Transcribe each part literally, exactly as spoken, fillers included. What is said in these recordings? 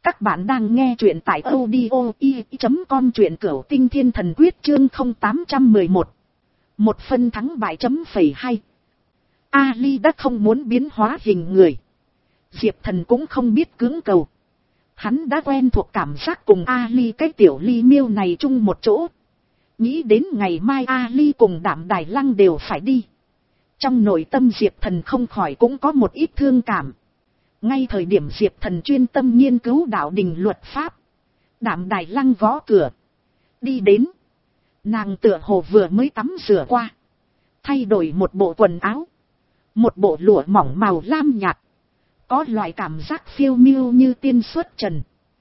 Các bạn đang nghe truyện tại audio i chấm com, truyện Cửu Tinh Thiên Thần Quyết chương không tám một một. Một phân thắng bại chấm phẩy hai. Ali đã không muốn biến hóa hình người. Diệp Thần cũng không biết cưỡng cầu. Hắn đã quen thuộc cảm giác cùng Ali cái tiểu ly miêu này chung một chỗ. Nghĩ đến ngày mai Ali cùng Đạm Đài Lăng đều phải đi. Trong nội tâm Diệp Thần không khỏi cũng có một ít thương cảm. Ngay thời điểm Diệp Thần chuyên tâm nghiên cứu đạo đình luật pháp, Đạm Đài Lăng gõ cửa. Đi đến. Nàng tựa hồ vừa mới tắm rửa qua. Thay đổi một bộ quần áo. Một bộ lụa mỏng màu lam nhạt. Có loại cảm giác phiêu miêu như tiên xuất trần.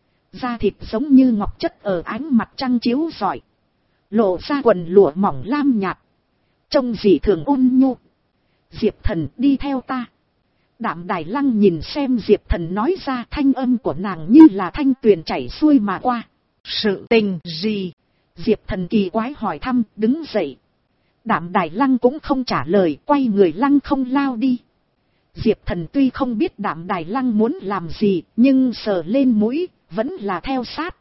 Da thịt giống như ngọc chất ở ánh mặt trăng chiếu rọi. Lộ ra quần lụa mỏng lam nhạt. Trông dị thường ôn nhu. Diệp Thần, đi theo ta. Đạm Đài Lăng nhìn xem Diệp Thần nói ra, thanh âm của nàng như là thanh tuyền chảy xuôi mà qua. Sự tình gì? Diệp Thần kỳ quái hỏi thăm, đứng dậy. Đạm Đài Lăng cũng không trả lời, quay người lăng không lao đi. Diệp Thần tuy không biết Đạm Đài Lăng muốn làm gì, nhưng sờ lên mũi, vẫn là theo sát.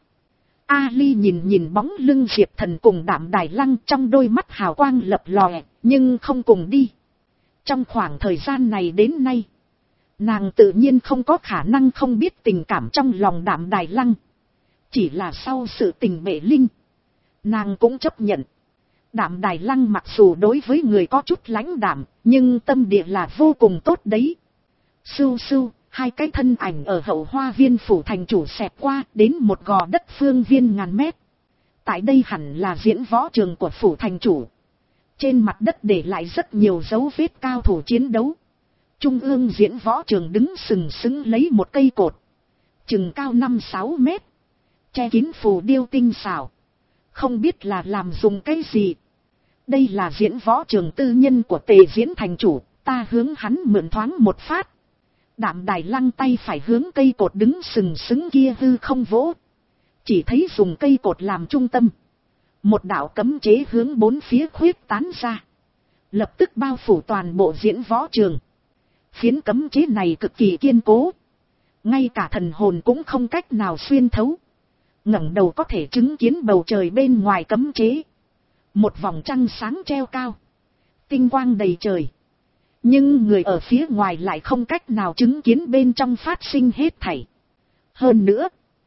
Ali nhìn nhìn bóng lưng Diệp Thần cùng Đạm Đài Lăng, trong đôi mắt hào quang lập lòe, nhưng không cùng đi. Trong khoảng thời gian này đến nay, nàng tự nhiên không có khả năng không biết tình cảm trong lòng Đạm Đài Lăng. Chỉ là sau sự tình bệ linh, nàng cũng chấp nhận. Đạm Đài Lăng mặc dù đối với người có chút lãnh đạm, nhưng tâm địa là vô cùng tốt đấy. Sưu sưu, hai cái thân ảnh ở hậu hoa viên phủ thành chủ xẹt qua đến một gò đất phương viên ngàn mét. Tại đây hẳn là diễn võ trường của phủ thành chủ. Trên mặt đất để lại rất nhiều dấu vết cao thủ chiến đấu. Trung ương diễn võ trường đứng sừng sững lấy một cây cột. Chừng cao năm sáu mét. Che kín phù điêu tinh xảo. Không biết là làm dùng cái gì. Đây là diễn võ trường tư nhân của Tề Diễn thành chủ. Ta hướng hắn mượn thoáng một phát. Đạm Đài Lăng tay phải hướng cây cột đứng sừng sững kia hư không vỗ. Chỉ thấy dùng cây cột làm trung tâm. Một đạo cấm chế hướng bốn phía khuyết tán ra. Lập tức bao phủ toàn bộ diễn võ trường. Phiến cấm chế này cực kỳ kiên cố. Ngay cả thần hồn cũng không cách nào xuyên thấu. Ngẩng đầu có thể chứng kiến bầu trời bên ngoài cấm chế. Một vòng trăng sáng treo cao. Tinh quang đầy trời. Nhưng người ở phía ngoài lại không cách nào chứng kiến bên trong phát sinh hết thảy. Hơn nữa,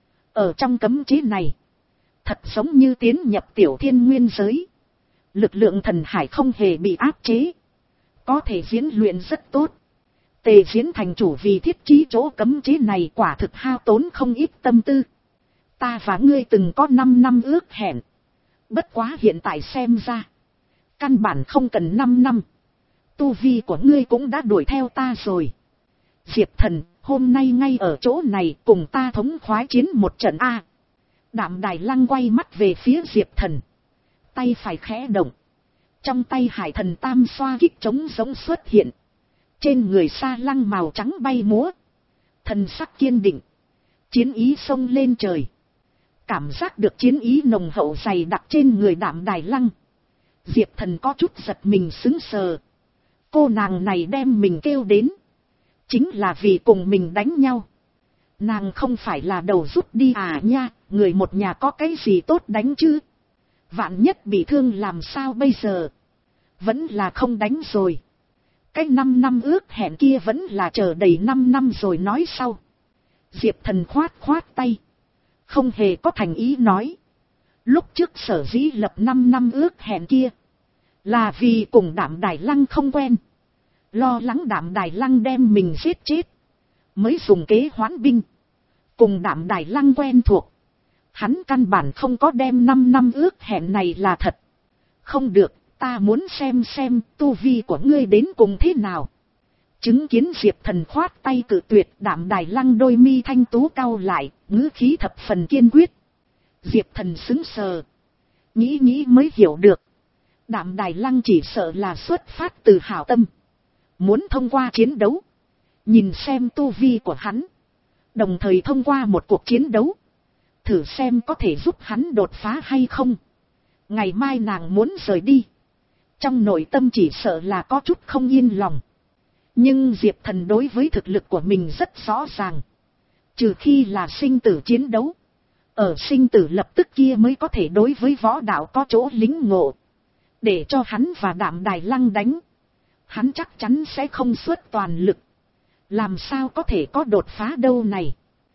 ở trong cấm chế này, thật giống như tiến nhập tiểu thiên nguyên giới. Lực lượng thần hải không hề bị áp chế. Có thể diễn luyện rất tốt. Tề Diễn thành chủ vì thiết trí chỗ cấm chế này quả thực hao tốn không ít tâm tư. Ta và ngươi từng có năm năm ước hẹn. Bất quá hiện tại xem ra, căn bản không cần năm năm. Tu vi của ngươi cũng đã đuổi theo ta rồi. Diệp Thần, hôm nay ngay ở chỗ này cùng ta thống khoái chiến một trận A. Đạm Đài Lăng quay mắt về phía Diệp Thần. Tay phải khẽ động. Trong tay Hải Thần Tam xoa kích trống giống xuất hiện. Trên người sa lăng màu trắng bay múa. Thần sắc kiên định. Chiến ý xông lên trời. Cảm giác được chiến ý nồng hậu dày đặc trên người Đạm Đài Lăng. Diệp Thần có chút giật mình sững sờ. Cô nàng này đem mình kêu đến. Chính là vì cùng mình đánh nhau. Nàng không phải là đầu rút đi à nha. Người một nhà có cái gì tốt đánh chứ. Vạn nhất bị thương làm sao bây giờ. Vẫn là không đánh rồi. Cái năm năm ước hẹn kia vẫn là chờ đầy năm năm rồi nói sau. Diệp Thần khoát khoát tay. Không hề có thành ý nói. Lúc trước sở dĩ lập năm năm ước hẹn kia. Là vì cùng Đạm Đài Lăng không quen. Lo lắng Đạm Đài Lăng đem mình giết chết. Mới dùng kế hoán binh. Cùng Đạm Đài Lăng quen thuộc. Hắn căn bản không có đem năm năm ước hẹn này là thật. Không được. Ta muốn xem xem tu vi của ngươi đến cùng thế nào. Chứng kiến Diệp Thần khoát tay cự tuyệt, Đạm Đài Lăng đôi mi thanh tú cau lại, ngữ khí thập phần kiên quyết. Diệp Thần sững sờ. Nghĩ nghĩ mới hiểu được. Đạm Đài Lăng chỉ sợ là xuất phát từ hảo tâm. Muốn thông qua chiến đấu. Nhìn xem tu vi của hắn. Đồng thời thông qua một cuộc chiến đấu. Thử xem có thể giúp hắn đột phá hay không. Ngày mai nàng muốn rời đi. Trong nội tâm chỉ sợ là có chút không yên lòng. Nhưng Diệp Thần đối với thực lực của mình rất rõ ràng. Trừ khi là sinh tử chiến đấu. Ở sinh tử lập tức kia mới có thể đối với võ đạo có chỗ lính ngộ. Để cho hắn và Đạm Đài Lăng đánh. Hắn chắc chắn sẽ không xuất toàn lực. Làm sao có thể có đột phá đâu này.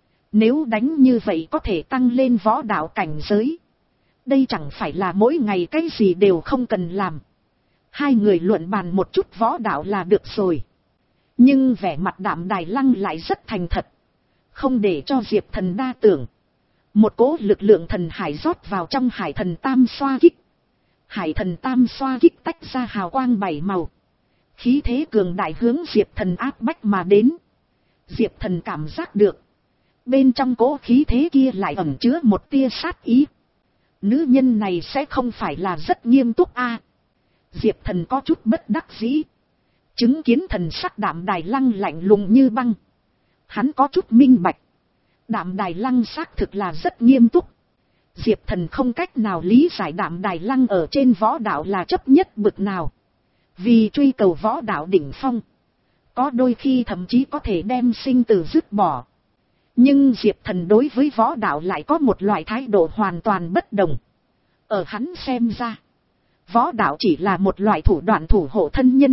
Nếu đánh như vậy có thể tăng lên võ đạo cảnh giới. Đây chẳng phải là mỗi ngày cái gì đều không cần làm. Hai người luận bàn một chút võ đạo là được rồi. Nhưng vẻ mặt Đạm Đài Lăng lại rất thành thật. Không để cho Diệp Thần đa tưởng. Một cỗ lực lượng thần hải rót vào trong hải thần tam xoa kích. Hải thần tam xoa kích tách ra hào quang bảy màu. Khí thế cường đại hướng Diệp Thần áp bách mà đến. Diệp Thần cảm giác được. Bên trong cỗ khí thế kia lại ẩn chứa một tia sát ý. Nữ nhân này sẽ không phải là rất nghiêm túc a? Diệp Thần có chút bất đắc dĩ. Chứng kiến thần sắc Đạm Đài Lăng lạnh lùng như băng. Hắn có chút minh bạch. Đạm Đài Lăng xác thực là rất nghiêm túc. Diệp Thần không cách nào lý giải Đạm Đài Lăng ở trên võ đạo là chấp nhất bực nào. Vì truy cầu võ đạo đỉnh phong. Có đôi khi thậm chí có thể đem sinh tử dứt bỏ. Nhưng Diệp Thần đối với võ đạo lại có một loại thái độ hoàn toàn bất đồng. Ở hắn xem ra. Võ đạo chỉ là một loại thủ đoạn thủ hộ thân nhân.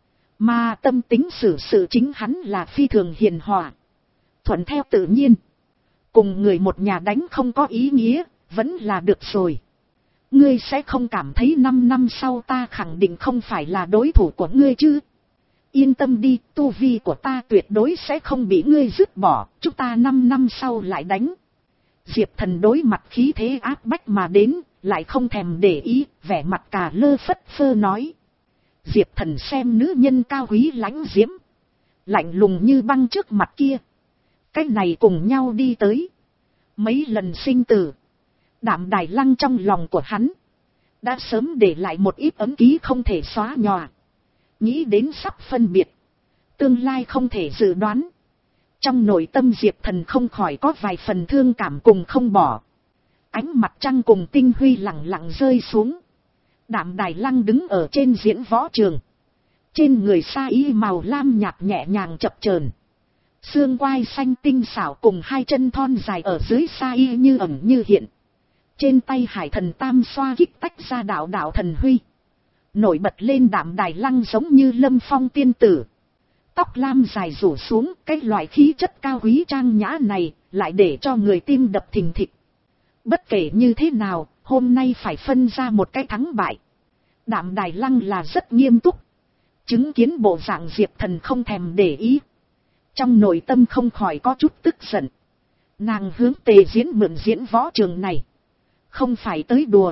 Mà tâm tính xử sự chính hắn là phi thường hiền hòa. Thuận theo tự nhiên. Cùng người một nhà đánh không có ý nghĩa. Vẫn là được rồi. Ngươi sẽ không cảm thấy năm năm sau ta khẳng định không phải là đối thủ của ngươi chứ. Yên tâm đi, tu vi của ta tuyệt đối sẽ không bị ngươi dứt bỏ, chúng ta năm năm sau lại đánh. Diệp Thần đối mặt khí thế áp bách mà đến, lại không thèm để ý, vẻ mặt cà lơ phất phơ nói. Diệp Thần xem nữ nhân cao quý lãnh diễm, lạnh lùng như băng trước mặt kia. Cái này cùng nhau đi tới. Mấy lần sinh tử. Đạm Đài Lăng trong lòng của hắn đã sớm để lại một ít ấm ký không thể xóa nhòa. Nghĩ đến sắp phân biệt, tương lai không thể dự đoán. Trong nội tâm Diệp Thần không khỏi có vài phần thương cảm cùng không bỏ. Ánh mặt trăng cùng tinh huy lặng lặng rơi xuống. Đạm Đài Lăng đứng ở trên diễn võ trường. Trên người sa y màu lam nhạt nhẹ nhàng chập chờn. Xương quai xanh tinh xảo cùng hai chân thon dài ở dưới sa y như ẩn như hiện. Trên tay hải thần tam xoa kích tách ra đạo đạo thần huy. Nổi bật lên Đạm Đài Lăng giống như lâm phong tiên tử. Tóc lam dài rủ xuống, cái loại khí chất cao quý trang nhã này, lại để cho người tim đập thình thịch. Bất kể như thế nào, hôm nay phải phân ra một cái thắng bại. Đạm Đài Lăng là rất nghiêm túc. Chứng kiến bộ dạng Diệp Thần không thèm để ý. Trong nội tâm không khỏi có chút tức giận. Nàng hướng Tề Diễn mượn diễn võ trường này. Không phải tới đùa,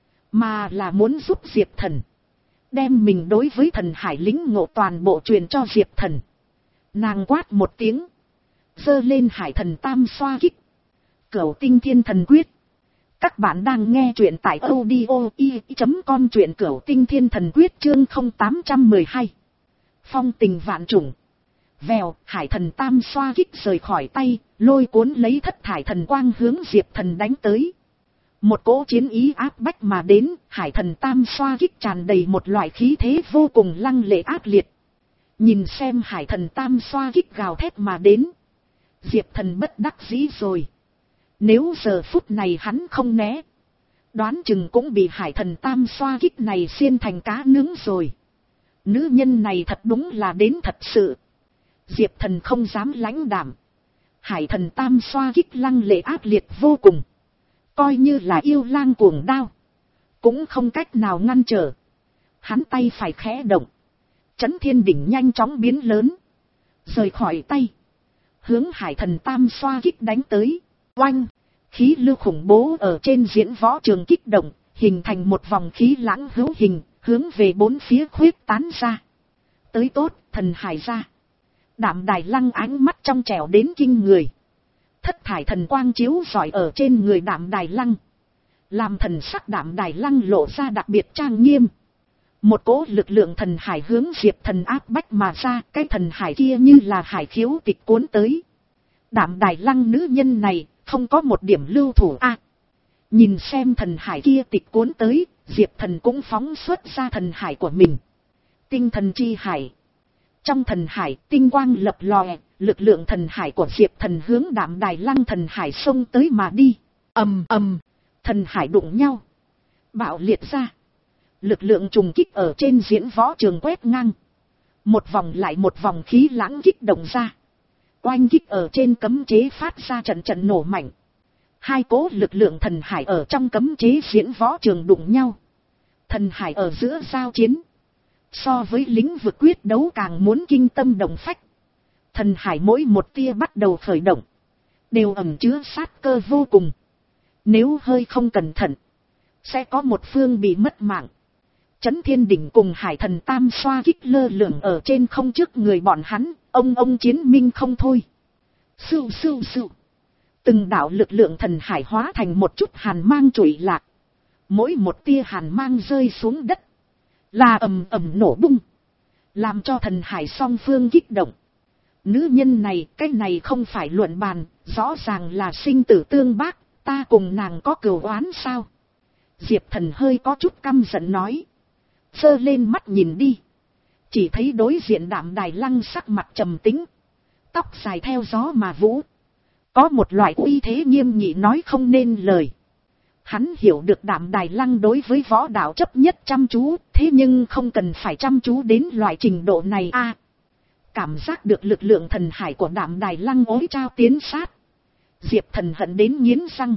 mà là muốn giúp Diệp Thần. Đem mình đối với thần hải lĩnh ngộ toàn bộ truyền cho Diệp Thần. Nàng quát một tiếng. Giơ lên hải thần tam xoa kích. Cửu tinh thiên thần quyết. Các bạn đang nghe truyện tại audio i chấm com truyện cửu tinh thiên thần quyết chương không tám một hai. Phong tình vạn trùng. Vèo, hải thần tam xoa kích rời khỏi tay, lôi cuốn lấy thất thải thần quang hướng Diệp Thần đánh tới. Một cỗ chiến ý áp bách mà đến, hải thần tam xoa kích tràn đầy một loại khí thế vô cùng lăng lệ ác liệt. Nhìn xem hải thần tam xoa kích gào thét mà đến. Diệp Thần bất đắc dĩ rồi. Nếu giờ phút này hắn không né, đoán chừng cũng bị hải thần tam xoa kích này xiên thành cá nướng rồi. Nữ nhân này thật đúng là đến thật sự. Diệp Thần không dám lãnh đạm. Hải thần tam xoa kích lăng lệ ác liệt vô cùng. Coi như là yêu lang cuồng đao, cũng không cách nào ngăn trở. Hắn tay phải khẽ động. Chấn thiên đỉnh nhanh chóng biến lớn. Rời khỏi tay. Hướng hải thần tam xoa kích đánh tới. Oanh! Khí lưu khủng bố ở trên diễn võ trường kích động. Hình thành một vòng khí lãng hữu hình. Hướng về bốn phía khuyết tán ra. Tới tốt, thần hải ra. Đạm Đài Lăng ánh mắt trong trẻo đến kinh người. Thất thải thần quang chiếu rọi ở trên người Đạm Đài Lăng. Làm thần sắc Đạm Đài Lăng lộ ra đặc biệt trang nghiêm. Một cỗ lực lượng thần hải hướng Diệp Thần áp bách mà ra. Cái thần hải kia như là hải khiếu tịch cuốn tới. Đạm Đài Lăng nữ nhân này không có một điểm lưu thủ a. À, nhìn xem thần hải kia tịch cuốn tới. Diệp Thần cũng phóng xuất ra thần hải của mình. Tinh thần chi hải. Trong thần hải, tinh quang lập lòe, lực lượng thần hải của Diệp Thần hướng Đạm Đài Lăng thần hải xông tới mà đi. Ầm ầm, thần hải đụng nhau, bạo liệt ra. Lực lượng trùng kích ở trên diễn võ trường quét ngang. Một vòng lại một vòng khí lãng kích động ra. Oanh kích ở trên cấm chế phát ra trận trận nổ mạnh. Hai cỗ lực lượng thần hải ở trong cấm chế diễn võ trường đụng nhau. Thần hải ở giữa giao chiến. So với lĩnh vực quyết đấu càng muốn kinh tâm động phách. Thần hải mỗi một tia bắt đầu khởi động. Đều ẩn chứa sát cơ vô cùng. Nếu hơi không cẩn thận. Sẽ có một phương bị mất mạng. Chấn Thiên Đỉnh cùng Hải Thần Tam xoa kích lơ lửng ở trên không trước người bọn hắn. Ông ông chiến minh không thôi. Sưu sưu sưu. Từng đạo lực lượng thần hải hóa thành một chút hàn mang trụy lạc. Mỗi một tia hàn mang rơi xuống đất. Là ầm ầm nổ bung. Làm cho thần hải song phương kích động. Nữ nhân này, cái này không phải luận bàn. Rõ ràng là sinh tử tương bác. Ta cùng nàng có cừu oán sao? Diệp Thần hơi có chút căm giận nói. Sơ lên mắt nhìn đi. Chỉ thấy đối diện Đạm Đài Lăng sắc mặt trầm tính. Tóc dài theo gió mà vũ. Có một loại uy thế nghiêm nghị nói không nên lời. Hắn hiểu được Đạm Đài Lăng đối với võ đạo chấp nhất chăm chú. Thế nhưng không cần phải chăm chú đến loại trình độ này a. À, cảm giác được lực lượng thần hải của Đạm Đài Lăng ối trao tiến sát. Diệp Thần hận đến nghiến răng.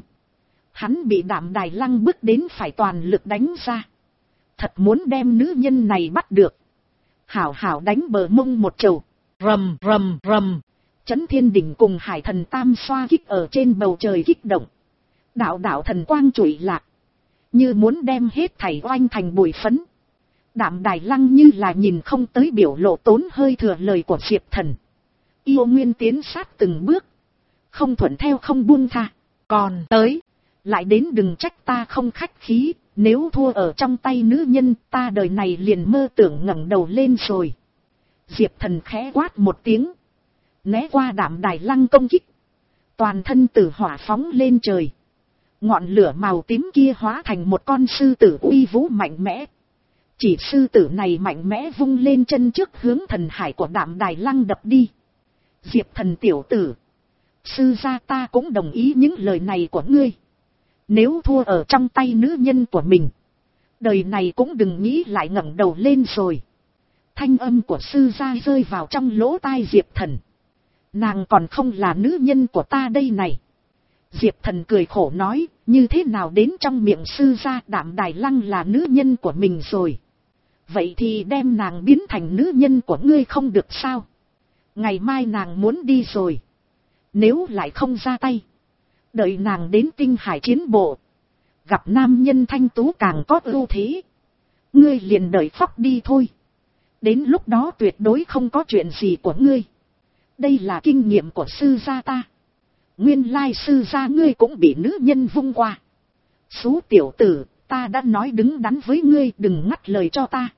Hắn bị Đạm Đài Lăng bước đến phải toàn lực đánh ra. Thật muốn đem nữ nhân này bắt được. Hảo hảo đánh bờ mông một trầu. Rầm rầm rầm. Chấn Thiên Đỉnh cùng Hải Thần Tam xoa kích ở trên bầu trời kích động. Đạo đạo thần quang trụy lạc. Như muốn đem hết thảy oanh thành bụi phấn. Đạm Đài Lăng như là nhìn không tới biểu lộ tốn hơi thừa lời của Diệp Thần. Yêu nguyên tiến sát từng bước. Không thuận theo không buông tha. Còn tới. Lại đến đừng trách ta không khách khí. Nếu thua ở trong tay nữ nhân ta đời này liền mơ tưởng ngẩng đầu lên rồi. Diệp Thần khẽ quát một tiếng. Né qua Đạm Đài Lăng công kích. Toàn thân tử hỏa phóng lên trời. Ngọn lửa màu tím kia hóa thành một con sư tử uy vũ mạnh mẽ. Chỉ sư tử này mạnh mẽ vung lên chân trước hướng thần hải của Đạm Đài Lăng đập đi. Diệp Thần tiểu tử. Sư gia ta cũng đồng ý những lời này của ngươi. Nếu thua ở trong tay nữ nhân của mình. Đời này cũng đừng nghĩ lại ngẩng đầu lên rồi. Thanh âm của sư gia rơi vào trong lỗ tai Diệp Thần. Nàng còn không là nữ nhân của ta đây này. Diệp Thần cười khổ nói, như thế nào đến trong miệng sư gia Đạm Đài Lăng là nữ nhân của mình rồi. Vậy thì đem nàng biến thành nữ nhân của ngươi không được sao. Ngày mai nàng muốn đi rồi. Nếu lại không ra tay. Đợi nàng đến tinh hải chiến bộ. Gặp nam nhân thanh tú càng có ưu thế. Ngươi liền đợi phóc đi thôi. Đến lúc đó tuyệt đối không có chuyện gì của ngươi. Đây là kinh nghiệm của sư gia ta. Nguyên lai sư gia ngươi cũng bị nữ nhân vung qua. Xú tiểu tử, ta đã nói đứng đắn với ngươi đừng ngắt lời cho ta.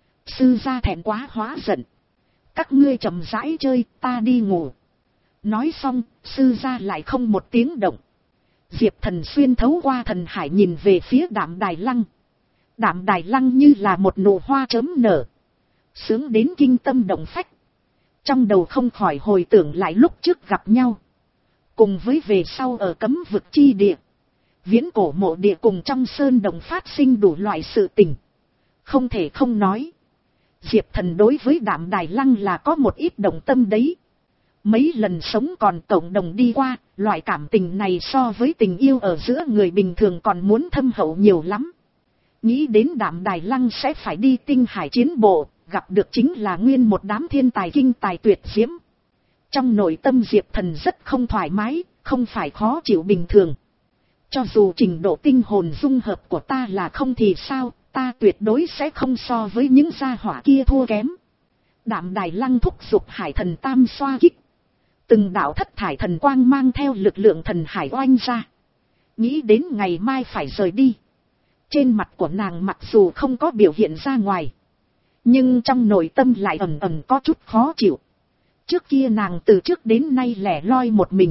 Sư gia thẹn quá hóa giận. Các ngươi chậm rãi chơi, ta đi ngủ. Nói xong, sư gia lại không một tiếng động. Diệp Thần xuyên thấu qua thần hải nhìn về phía Đạm Đài Lăng. Đạm Đài Lăng như là một nụ hoa chớm nở. Sướng đến kinh tâm động phách. Trong đầu không khỏi hồi tưởng lại lúc trước gặp nhau. Cùng với về sau ở cấm vực chi địa. Viễn cổ mộ địa cùng trong sơn đồng phát sinh đủ loại sự tình. Không thể không nói. Diệp Thần đối với Đạm Đài Lăng là có một ít động tâm đấy. Mấy lần sống còn cộng đồng đi qua, loại cảm tình này so với tình yêu ở giữa người bình thường còn muốn thâm hậu nhiều lắm. Nghĩ đến Đạm Đài Lăng sẽ phải đi tinh hải chiến bộ, gặp được chính là nguyên một đám thiên tài kinh tài tuyệt diễm. Trong nội tâm Diệp Thần rất không thoải mái, không phải khó chịu bình thường. Cho dù trình độ tinh hồn dung hợp của ta là không thì sao, ta tuyệt đối sẽ không so với những gia hỏa kia thua kém. Đạm Đài Lăng thúc giục Hải Thần Tam xoa kích. Từng đạo thất thải thần quang mang theo lực lượng thần hải oanh ra. Nghĩ đến ngày mai phải rời đi. Trên mặt của nàng mặc dù không có biểu hiện ra ngoài. Nhưng trong nội tâm lại ẩn ẩn có chút khó chịu. Trước kia nàng từ trước đến nay lẻ loi một mình.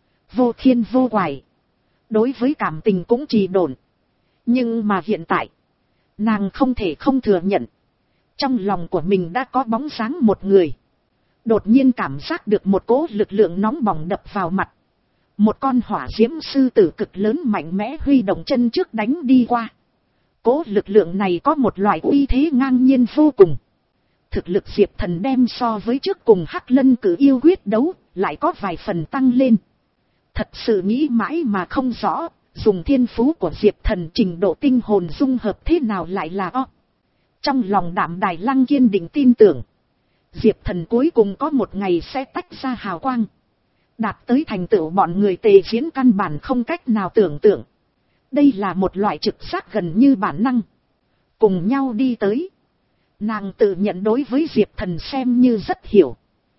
Vô thiên vô quải. Đối với cảm tình cũng trì độn. Nhưng mà hiện tại. Nàng không thể không thừa nhận. Trong lòng của mình đã có bóng dáng một người. Đột nhiên cảm giác được một cỗ lực lượng nóng bỏng đập vào mặt. Một con hỏa diễm sư tử cực lớn mạnh mẽ huy động chân trước đánh đi qua. Cỗ lực lượng này có một loại uy thế ngang nhiên vô cùng. Thực lực Diệp Thần đem so với trước cùng Hắc Lân Cử yêu quyết đấu, lại có vài phần tăng lên. Thật sự nghĩ mãi mà không rõ, dùng thiên phú của Diệp Thần trình độ tinh hồn dung hợp thế nào lại là o. Trong lòng Đạm Đài Lăng kiên định tin tưởng, Diệp Thần cuối cùng có một ngày sẽ tách ra hào quang. Đạt tới thành tựu bọn người Tề Diễn căn bản không cách nào tưởng tượng. Đây là một loại trực giác gần như bản năng. Cùng nhau đi tới. Nàng tự nhận đối với Diệp Thần xem như rất hiểu.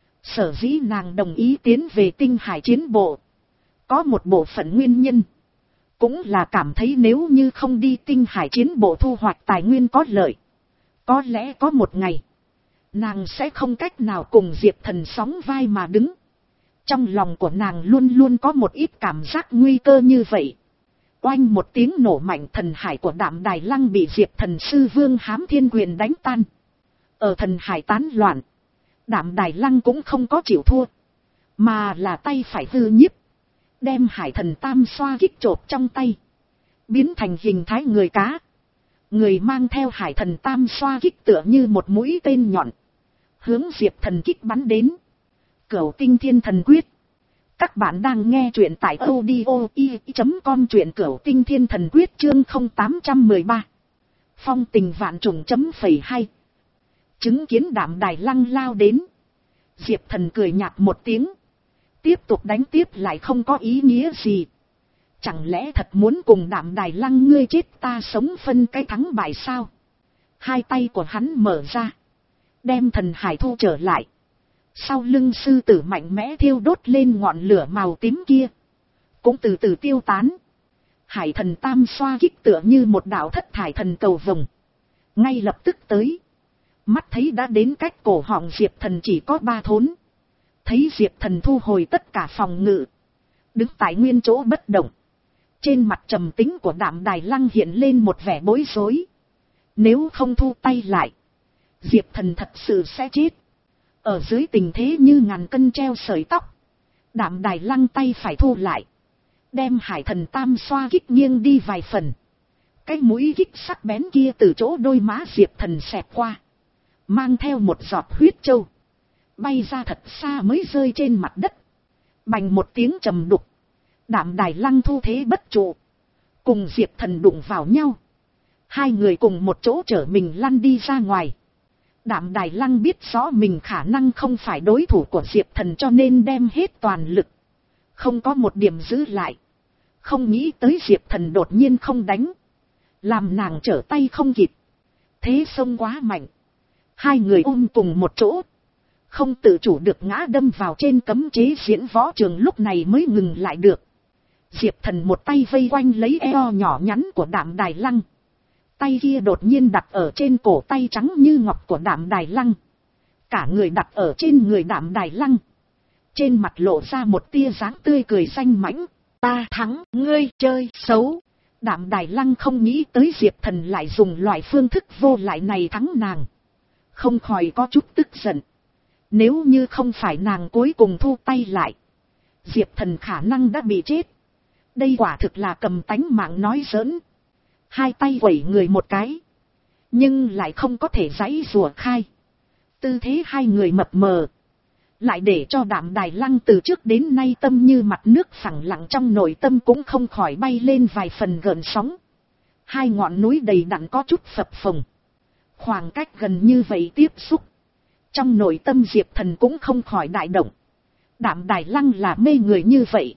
Sở dĩ nàng đồng ý tiến về Tinh Hải chiến bộ. Có một bộ phận nguyên nhân. Cũng là cảm thấy nếu như không đi Tinh Hải chiến bộ thu hoạch tài nguyên có lợi. Có lẽ có một ngày. Nàng sẽ không cách nào cùng Diệp Thần sóng vai mà đứng. Trong lòng của nàng luôn luôn có một ít cảm giác nguy cơ như vậy. Oanh một tiếng nổ mạnh, thần hải của Đạm Đài Lăng bị Diệp Thần sư Vương Hám Thiên Quyền đánh tan. Ở thần hải tán loạn, Đạm Đài Lăng cũng không có chịu thua. Mà là tay phải hư nhiếp. Đem hải thần tam xoa kích chộp trong tay. Biến thành hình thái người cá. Người mang theo hải thần tam xoa kích tựa như một mũi tên nhọn. Hướng Diệp Thần kích bắn đến. Cửu Tinh Thiên Thần Quyết. Các bạn đang nghe truyện tại audio i chấm com, truyện Cửu Tinh Thiên Thần Quyết chương không tám một ba. Phong tình vạn trùng chấm phẩy hai. Chứng kiến Đạm Đài Lăng lao đến. Diệp Thần cười nhạt một tiếng. Tiếp tục đánh tiếp lại không có ý nghĩa gì. Chẳng lẽ thật muốn cùng Đạm Đài Lăng ngươi chết ta sống phân cái thắng bại sao? Hai tay của hắn mở ra. Đem thần hải thu trở lại. Sau lưng sư tử mạnh mẽ thiêu đốt lên ngọn lửa màu tím kia. Cũng từ từ tiêu tán. Hải thần tam xoa kích tựa như một đạo thất thải thần cầu vồng. Ngay lập tức tới. Mắt thấy đã đến cách cổ họng Diệp Thần chỉ có ba thốn. Thấy Diệp Thần thu hồi tất cả phòng ngự. Đứng tại nguyên chỗ bất động. Trên mặt trầm tính của Đạm Đài Lăng hiện lên một vẻ bối rối. Nếu không thu tay lại, Diệp Thần thật sự sẽ chết. Ở dưới tình thế như ngàn cân treo sợi tóc, Đạm Đài Lăng tay phải thu lại. Đem hải thần tam xoa kích nghiêng đi vài phần. Cái mũi kích sắc bén kia từ chỗ đôi má Diệp Thần xẹt qua. Mang theo một giọt huyết châu. Bay ra thật xa mới rơi trên mặt đất. Bành một tiếng trầm đục. Đạm Đài Lăng thu thế bất trụ. Cùng Diệp Thần đụng vào nhau. Hai người cùng một chỗ chở mình lăn đi ra ngoài. Đạm Đài Lăng biết rõ mình khả năng không phải đối thủ của Diệp Thần cho nên đem hết toàn lực. Không có một điểm giữ lại. Không nghĩ tới Diệp Thần đột nhiên không đánh. Làm nàng trở tay không kịp. Thế sông quá mạnh. Hai người ôm cùng một chỗ. Không tự chủ được ngã đâm vào trên cấm chế diễn võ trường, lúc này mới ngừng lại được. Diệp Thần một tay vây quanh lấy eo nhỏ nhắn của Đạm Đài Lăng. Tay kia đột nhiên đặt ở trên cổ tay trắng như ngọc của Đạm Đài Lăng. Cả người đặt ở trên người Đạm Đài Lăng. Trên mặt lộ ra một tia dáng tươi cười xanh mãnh. Ta thắng, ngươi chơi xấu. Đạm Đài Lăng không nghĩ tới Diệp Thần lại dùng loại phương thức vô lại này thắng nàng. Không khỏi có chút tức giận. Nếu như không phải nàng cuối cùng thu tay lại, Diệp Thần khả năng đã bị chết. Đây quả thực là cầm tánh mạng nói giỡn. Hai tay quẩy người một cái. Nhưng lại không có thể giãy giụa khai. Tư thế hai người mập mờ. Lại để cho Đạm Đài Lăng từ trước đến nay tâm như mặt nước phẳng lặng, trong nội tâm cũng không khỏi bay lên vài phần gợn sóng. Hai ngọn núi đầy đặn có chút phập phồng. Khoảng cách gần như vậy tiếp xúc. Trong nội tâm Diệp Thần cũng không khỏi đại động. Đạm Đài Lăng là mê người như vậy.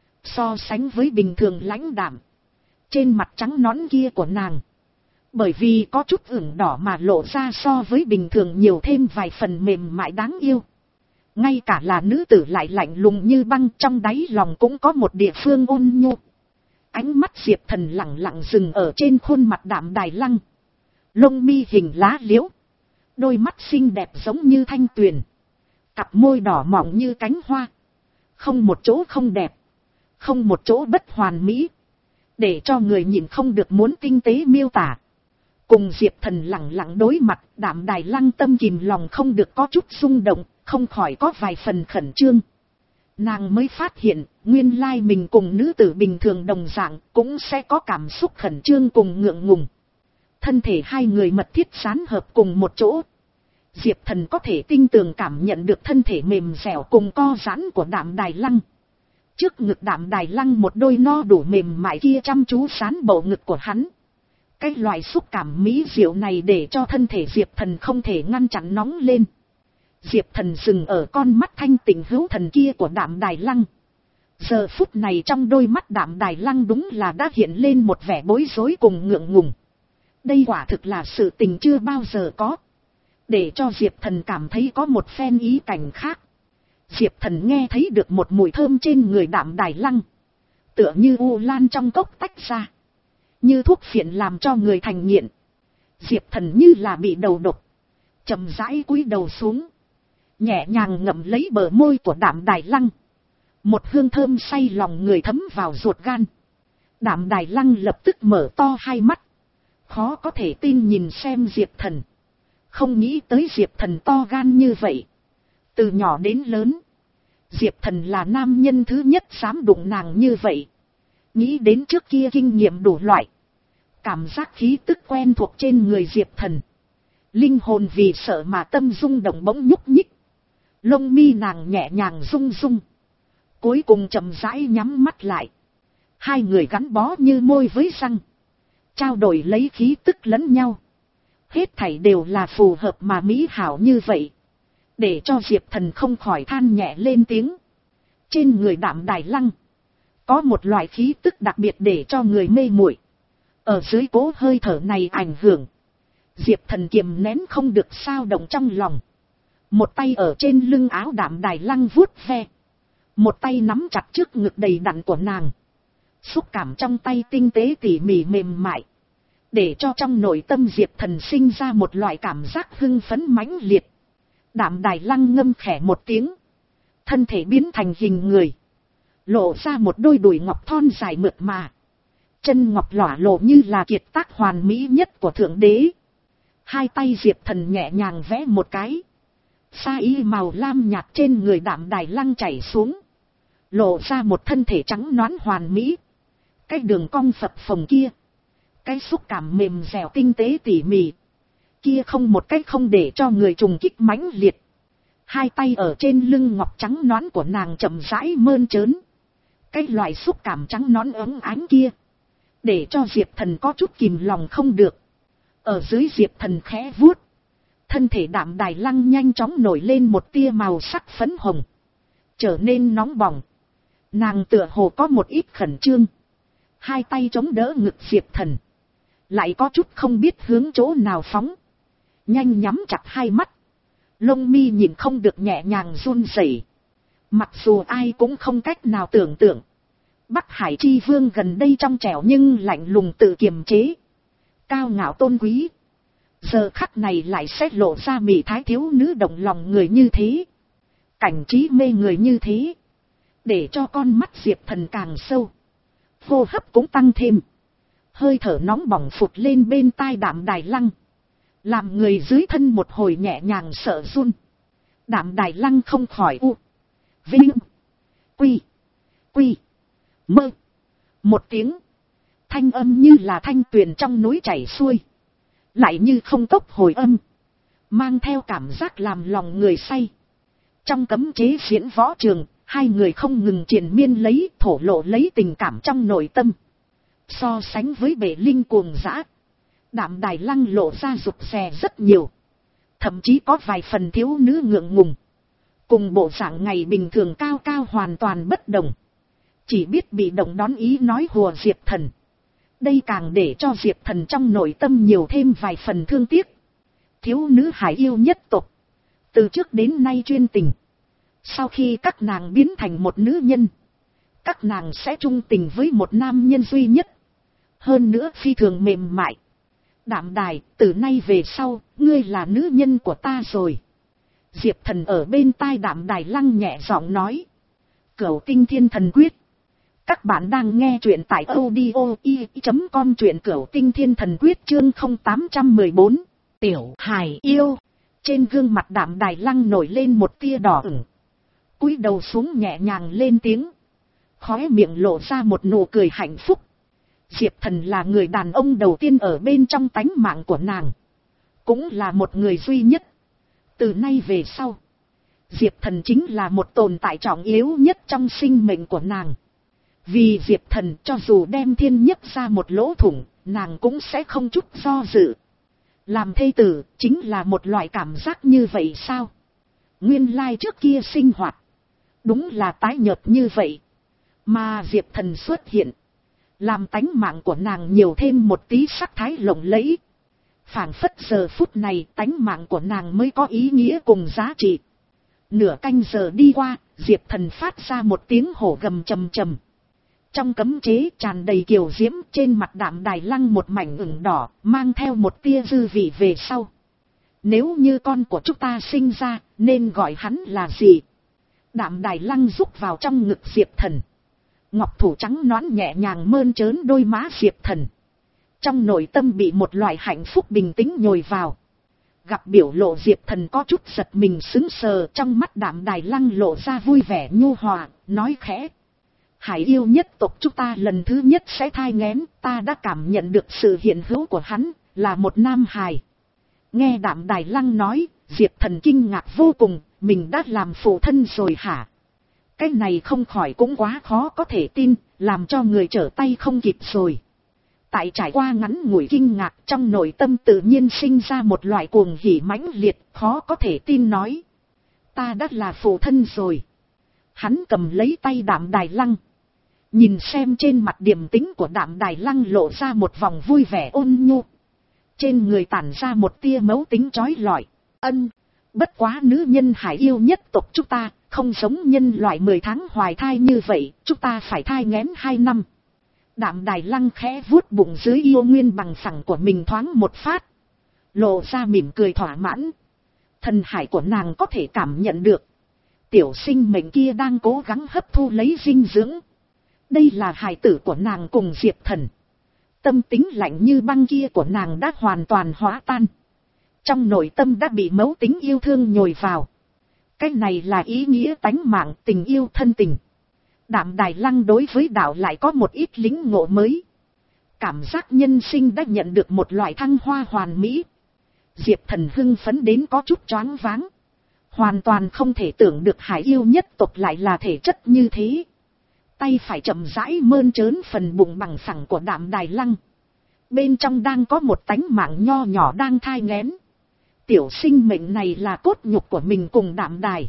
So sánh với bình thường lãnh đạm. Trên mặt trắng nõn kia của nàng. Bởi vì có chút ửng đỏ mà lộ ra so với bình thường nhiều thêm vài phần mềm mại đáng yêu. Ngay cả là nữ tử lại lạnh lùng như băng, trong đáy lòng cũng có một địa phương ôn nhu. Ánh mắt Diệp Thần lặng lặng dừng ở trên khuôn mặt Đạm Đài Lăng. Lông mi hình lá liễu. Đôi mắt xinh đẹp giống như thanh tuyền. Cặp môi đỏ mọng như cánh hoa. Không một chỗ không đẹp. Không một chỗ bất hoàn mỹ. Để cho người nhìn không được muốn tinh tế miêu tả. Cùng Diệp Thần lặng lặng đối mặt, Đạm Đài Lăng tâm kìm lòng không được có chút rung động, không khỏi có vài phần khẩn trương. Nàng mới phát hiện, nguyên lai mình cùng nữ tử bình thường đồng dạng, cũng sẽ có cảm xúc khẩn trương cùng ngượng ngùng. Thân thể hai người mật thiết sán hợp cùng một chỗ. Diệp Thần có thể tinh tường cảm nhận được thân thể mềm dẻo cùng co giãn của Đạm Đài Lăng. Trước ngực Đạm Đài Lăng một đôi no đủ mềm mại kia chăm chú sán bầu ngực của hắn. Cái loại xúc cảm mỹ diệu này để cho thân thể Diệp Thần không thể ngăn chặn nóng lên. Diệp Thần dừng ở con mắt thanh tịnh hữu thần kia của Đạm Đài Lăng. Giờ phút này trong đôi mắt Đạm Đài Lăng đúng là đã hiện lên một vẻ bối rối cùng ngượng ngùng. Đây quả thực là sự tình chưa bao giờ có. Để cho Diệp Thần cảm thấy có một phen ý cảnh khác. Diệp Thần nghe thấy được một mùi thơm trên người Đạm Đài Lăng. Tựa như u lan trong cốc tách ra. Như thuốc phiện làm cho người thành nghiện. Diệp Thần như là bị đầu độc. Chậm rãi cúi đầu xuống. Nhẹ nhàng ngậm lấy bờ môi của Đạm Đài Lăng. Một hương thơm say lòng người thấm vào ruột gan. Đạm Đài Lăng lập tức mở to hai mắt. Khó có thể tin nhìn xem Diệp Thần. Không nghĩ tới Diệp Thần to gan như vậy. Từ nhỏ đến lớn. Diệp Thần là nam nhân thứ nhất dám đụng nàng như vậy. Nghĩ đến trước kia kinh nghiệm đủ loại. Cảm giác khí tức quen thuộc trên người Diệp Thần. Linh hồn vì sợ mà tâm rung động bỗng nhúc nhích. Lông mi nàng nhẹ nhàng rung rung. Cuối cùng chậm rãi nhắm mắt lại. Hai người gắn bó như môi với răng. Trao đổi lấy khí tức lẫn nhau. Hết thảy đều là phù hợp mà mỹ hảo như vậy. Để cho Diệp Thần không khỏi than nhẹ lên tiếng. Trên người Đạm Đài Lăng. Có một loại khí tức đặc biệt để cho người mê muội. Ở dưới cố hơi thở này ảnh hưởng. Diệp Thần kiềm nén không được sao động trong lòng. Một tay ở trên lưng áo Đạm Đài Lăng vuốt ve. Một tay nắm chặt trước ngực đầy đặn của nàng. Xúc cảm trong tay tinh tế tỉ mỉ mềm mại. Để cho trong nội tâm Diệp Thần sinh ra một loại cảm giác hưng phấn mãnh liệt. Đạm Đài Lăng ngâm khẽ một tiếng. Thân thể biến thành hình người. Lộ ra một đôi đùi ngọc thon dài mượt mà. Chân ngọc lỏa lộ như là kiệt tác hoàn mỹ nhất của Thượng Đế. Hai tay Diệp Thần nhẹ nhàng vẽ một cái. Sa y màu lam nhạt trên người Đạm Đài Lăng chảy xuống. Lộ ra một thân thể trắng nõn hoàn mỹ. Cái đường cong phập phồng kia. Cái xúc cảm mềm dẻo tinh tế tỉ mỉ. Kia không một cách không để cho người trùng kích mãnh liệt. Hai tay ở trên lưng ngọc trắng nõn của nàng chậm rãi mơn trớn. Cái loại xúc cảm trắng nõn ấm ánh kia. Để cho Diệp Thần có chút kìm lòng không được. Ở dưới Diệp Thần khẽ vuốt. Thân thể Đạm Đài Lăng nhanh chóng nổi lên một tia màu sắc phấn hồng. Trở nên nóng bỏng. Nàng tựa hồ có một ít khẩn trương. Hai tay chống đỡ ngực Diệp Thần. Lại có chút không biết hướng chỗ nào phóng. Nhanh nhắm chặt hai mắt. Lông mi nhìn không được nhẹ nhàng run rẩy. Mặc dù ai cũng không cách nào tưởng tượng. Bắc Hải Chi Vương gần đây trong trẻo nhưng lạnh lùng tự kiềm chế. Cao ngạo tôn quý. Giờ khắc này lại sẽ lộ ra mị thái thiếu nữ động lòng người như thế. Cảnh trí mê người như thế. Để cho con mắt Diệp Thần càng sâu. Hô hấp cũng tăng thêm. Hơi thở nóng bỏng phụt lên bên tai Đạm Đài Lăng. Làm người dưới thân một hồi nhẹ nhàng sợ run. Đạm Đài Lăng không khỏi u. Vinh. Quy. Quy. Mơ. Một tiếng. Thanh âm như là thanh tuyền trong núi chảy xuôi. Lại như không tốc hồi âm. Mang theo cảm giác làm lòng người say. Trong cấm chế diễn võ trường. Hai người không ngừng triền miên lấy thổ lộ lấy tình cảm trong nội tâm. So sánh với bể linh cuồng dã. Đạm Đài Lăng lộ ra rụt rè rất nhiều. Thậm chí có vài phần thiếu nữ ngượng ngùng. Cùng bộ dạng ngày bình thường cao cao hoàn toàn bất đồng. Chỉ biết bị động đón ý nói hùa Diệp Thần. Đây càng để cho Diệp Thần trong nội tâm nhiều thêm vài phần thương tiếc. Thiếu nữ hải yêu nhất tộc. Từ trước đến nay chuyên tình. Sau khi các nàng biến thành một nữ nhân. Các nàng sẽ trung tình với một nam nhân duy nhất. Hơn nữa phi thường mềm mại. Đạm Đài, từ nay về sau, ngươi là nữ nhân của ta rồi. Diệp Thần ở bên tai Đạm Đài Lăng nhẹ giọng nói. Cửu tinh thiên thần quyết. Các bạn đang nghe truyện tại audio i chấm com, truyện cửu tinh thiên thần quyết chương không tám một bốn. Tiểu Hải yêu. Trên gương mặt Đạm Đài Lăng nổi lên một tia đỏ ửng. Cúi đầu xuống nhẹ nhàng lên tiếng. Khóe miệng lộ ra một nụ cười hạnh phúc. Diệp Thần là người đàn ông đầu tiên ở bên trong tánh mạng của nàng. Cũng là một người duy nhất. Từ nay về sau, Diệp Thần chính là một tồn tại trọng yếu nhất trong sinh mệnh của nàng. Vì Diệp Thần cho dù đem thiên nhấc ra một lỗ thủng, nàng cũng sẽ không chút do dự. Làm thê tử chính là một loại cảm giác như vậy sao? Nguyên lai trước kia sinh hoạt đúng là tái nhợt như vậy. Mà Diệp Thần xuất hiện, làm tánh mạng của nàng nhiều thêm một tí sắc thái lộng lẫy. Phảng phất giờ phút này tánh mạng của nàng mới có ý nghĩa cùng giá trị. Nửa canh giờ đi qua, Diệp Thần phát ra một tiếng hổ gầm trầm trầm. Trong cấm chế tràn đầy kiều diễm, trên mặt Đạm Đài Lăng một mảnh ửng đỏ, mang theo một tia dư vị về sau. Nếu như con của chúng ta sinh ra, nên gọi hắn là gì? Đạm Đài Lăng rúc vào trong ngực Diệp Thần. Ngọc thủ trắng nõn nhẹ nhàng mơn trớn đôi má Diệp Thần. Trong nội tâm bị một loại hạnh phúc bình tĩnh nhồi vào. Gặp biểu lộ Diệp Thần có chút giật mình sững sờ, trong mắt Đạm Đài Lăng lộ ra vui vẻ nhu hòa, nói khẽ. Hải yêu nhất tộc chúng ta lần thứ nhất sẽ thai nghén, ta đã cảm nhận được sự hiện hữu của hắn, là một nam hài. Nghe Đạm Đài Lăng nói, Diệp Thần kinh ngạc vô cùng, mình đã làm phụ thân rồi hả? Cái này không khỏi cũng quá khó có thể tin, làm cho người trở tay không kịp rồi. Tại trải qua ngắn ngủi kinh ngạc, trong nội tâm tự nhiên sinh ra một loại cuồng hỉ mãnh liệt, khó có thể tin nói. Ta đã là phụ thân rồi. Hắn cầm lấy tay Đạm Đài Lăng. Nhìn xem trên mặt điềm tĩnh của Đạm Đài Lăng lộ ra một vòng vui vẻ ôn nhu. Trên người tản ra một tia mấu tính chói lọi. Ân, bất quá nữ nhân hải yêu nhất tộc chúng ta, không giống nhân loại mười tháng hoài thai như vậy, chúng ta phải thai nghén hai năm. Đạm Đài Lăng khẽ vuốt bụng dưới yêu nguyên bằng phẳng của mình thoáng một phát. Lộ ra mỉm cười thỏa mãn. Thần hải của nàng có thể cảm nhận được. Tiểu sinh mệnh kia đang cố gắng hấp thu lấy dinh dưỡng. Đây là hài tử của nàng cùng Diệp Thần. Tâm tính lạnh như băng kia của nàng đã hoàn toàn hóa tan. Trong nội tâm đã bị mấu tính yêu thương nhồi vào. Cái này là ý nghĩa tánh mạng, tình yêu thân tình. Đạm Đài Lăng đối với đạo lại có một ít lĩnh ngộ mới. Cảm giác nhân sinh đã nhận được một loại thăng hoa hoàn mỹ. Diệp Thần hưng phấn đến có chút choáng váng. Hoàn toàn không thể tưởng được hải yêu nhất tộc lại là thể chất như thế. Tay phải chậm rãi mơn trớn phần bụng bằng phẳng của Đạm Đài Lăng. Bên trong đang có một tánh mạng nho nhỏ đang thai nghén. Tiểu sinh mệnh này là cốt nhục của mình cùng Đạm Đài.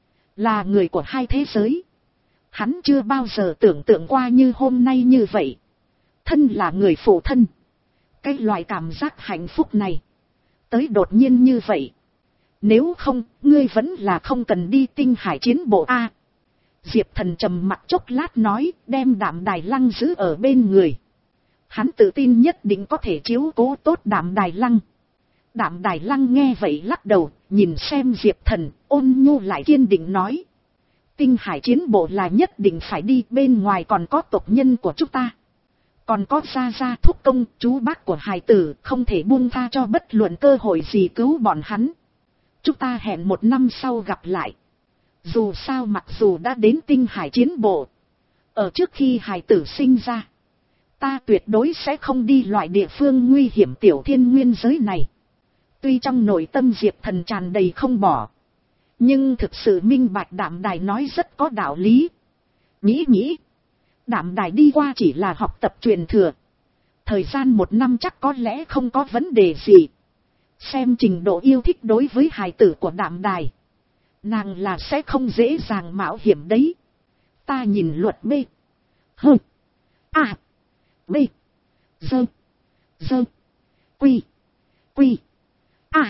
Là người của hai thế giới. Hắn chưa bao giờ tưởng tượng qua như hôm nay như vậy. Thân là người phụ thân. Cái loại cảm giác hạnh phúc này. Tới đột nhiên như vậy. Nếu không, ngươi vẫn là không cần đi tinh hải chiến bộ A. Diệp Thần trầm mặt chốc lát nói, đem Đạm Đài Lăng giữ ở bên người. Hắn tự tin nhất định có thể chiếu cố tốt Đạm Đài Lăng. Đạm Đài Lăng nghe vậy lắc đầu, nhìn xem Diệp Thần, ôn nhu lại kiên định nói. Tinh hải chiến bộ là nhất định phải đi, bên ngoài còn có tộc nhân của chúng ta. Còn có gia gia thúc công, chú bác của hài tử, không thể buông tha cho bất luận cơ hội gì cứu bọn hắn. Chúng ta hẹn một năm sau gặp lại. Dù sao mặc dù đã đến tinh hải chiến bộ. Ở trước khi hài tử sinh ra. Ta tuyệt đối sẽ không đi loại địa phương nguy hiểm tiểu thiên nguyên giới này. Tuy trong nội tâm Diệp Thần tràn đầy không bỏ. Nhưng thực sự minh bạch Đạm Đài nói rất có đạo lý. Nghĩ nghĩ. Đạm Đài đi qua chỉ là học tập truyền thừa. Thời gian một năm chắc có lẽ không có vấn đề gì. Xem trình độ yêu thích đối với hài tử của Đạm Đài. Nàng là sẽ không dễ dàng mạo hiểm đấy. Ta nhìn luật B. H. A. B. Dơ. Dơ. Quy. Quy. A.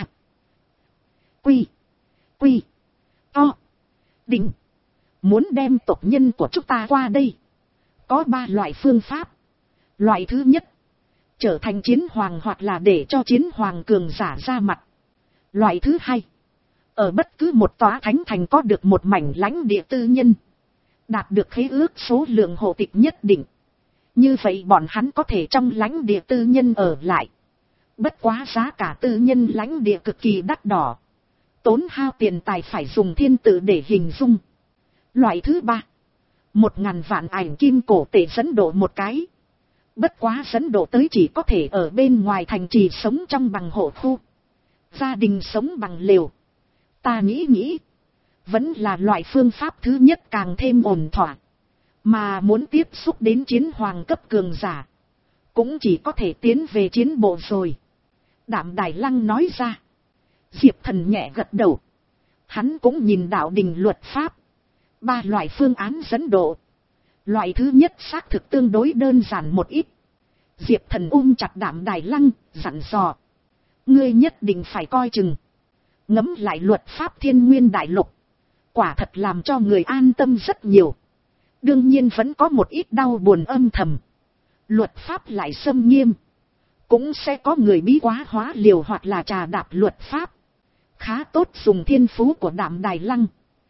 Quy. Quy. To. Định. Muốn đem tộc nhân của chúng ta qua đây. Có ba loại phương pháp. Loại thứ nhất. Trở thành chiến hoàng hoặc là để cho chiến hoàng cường giả ra mặt. Loại thứ hai. Ở bất cứ một tòa thánh thành có được một mảnh lãnh địa tư nhân. Đạt được khế ước số lượng hộ tịch nhất định. Như vậy bọn hắn có thể trong lãnh địa tư nhân ở lại. Bất quá giá cả tư nhân lãnh địa cực kỳ đắt đỏ. Tốn hao tiền tài phải dùng thiên tự để hình dung. Loại thứ ba. Một ngàn vạn ảnh kim cổ tệ dẫn độ một cái. Bất quá dẫn độ tới chỉ có thể ở bên ngoài thành trì sống trong bằng hộ khu. Gia đình sống bằng lều. Ta nghĩ nghĩ. Vẫn là loại phương pháp thứ nhất càng thêm ổn thỏa. Mà muốn tiếp xúc đến chiến hoàng cấp cường giả. Cũng chỉ có thể tiến về chiến bộ rồi. Đạm Đài Lăng nói ra. Diệp Thần nhẹ gật đầu. Hắn cũng nhìn đạo đình luật pháp. Ba loại phương án dẫn độ. Loại thứ nhất xác thực tương đối đơn giản một ít. Diệp Thần ôm chặt Đạm Đài Lăng, dặn dò. Ngươi nhất định phải coi chừng. Ngẫm lại luật pháp thiên nguyên đại lục. Quả thật làm cho người an tâm rất nhiều. Đương nhiên vẫn có một ít đau buồn âm thầm. Luật pháp lại xâm nghiêm. Cũng sẽ có người bí quá hóa liều hoặc là trà đạp luật pháp. Khá tốt dùng thiên phú của Đạm Đài Lăng.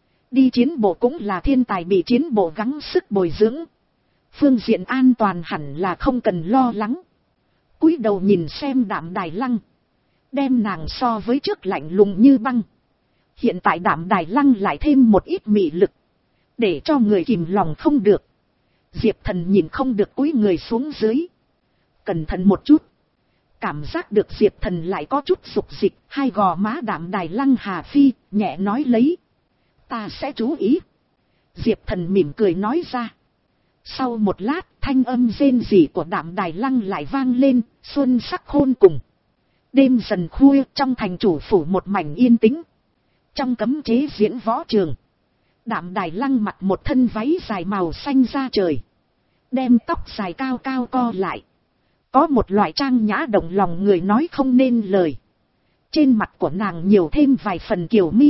Đi chiến bộ cũng là thiên tài bị chiến bộ gắng sức bồi dưỡng. Phương diện an toàn hẳn là không cần lo lắng. Cúi đầu nhìn xem Đạm Đài Lăng. Đem nàng so với trước lạnh lùng như băng. Hiện tại Đạm Đài Lăng lại thêm một ít mị lực. Để cho người kìm lòng không được. Diệp Thần nhìn không được cúi người xuống dưới. Cẩn thận một chút. Cảm giác được Diệp Thần lại có chút dục dịch. Hai gò má Đạm Đài Lăng hà phi, nhẹ nói lấy. Ta sẽ chú ý. Diệp Thần mỉm cười nói ra. Sau một lát, thanh âm rên rỉ của Đạm Đài Lăng lại vang lên, xuân sắc khôn cùng. Đêm dần khuya, trong thành chủ phủ một mảnh yên tĩnh. Trong cấm chế diễn võ trường, Đạm Đài Lăng mặc một thân váy dài màu xanh da trời. Đem tóc dài cao cao co lại. Có một loại trang nhã động lòng người nói không nên lời. Trên mặt của nàng nhiều thêm vài phần kiều mi.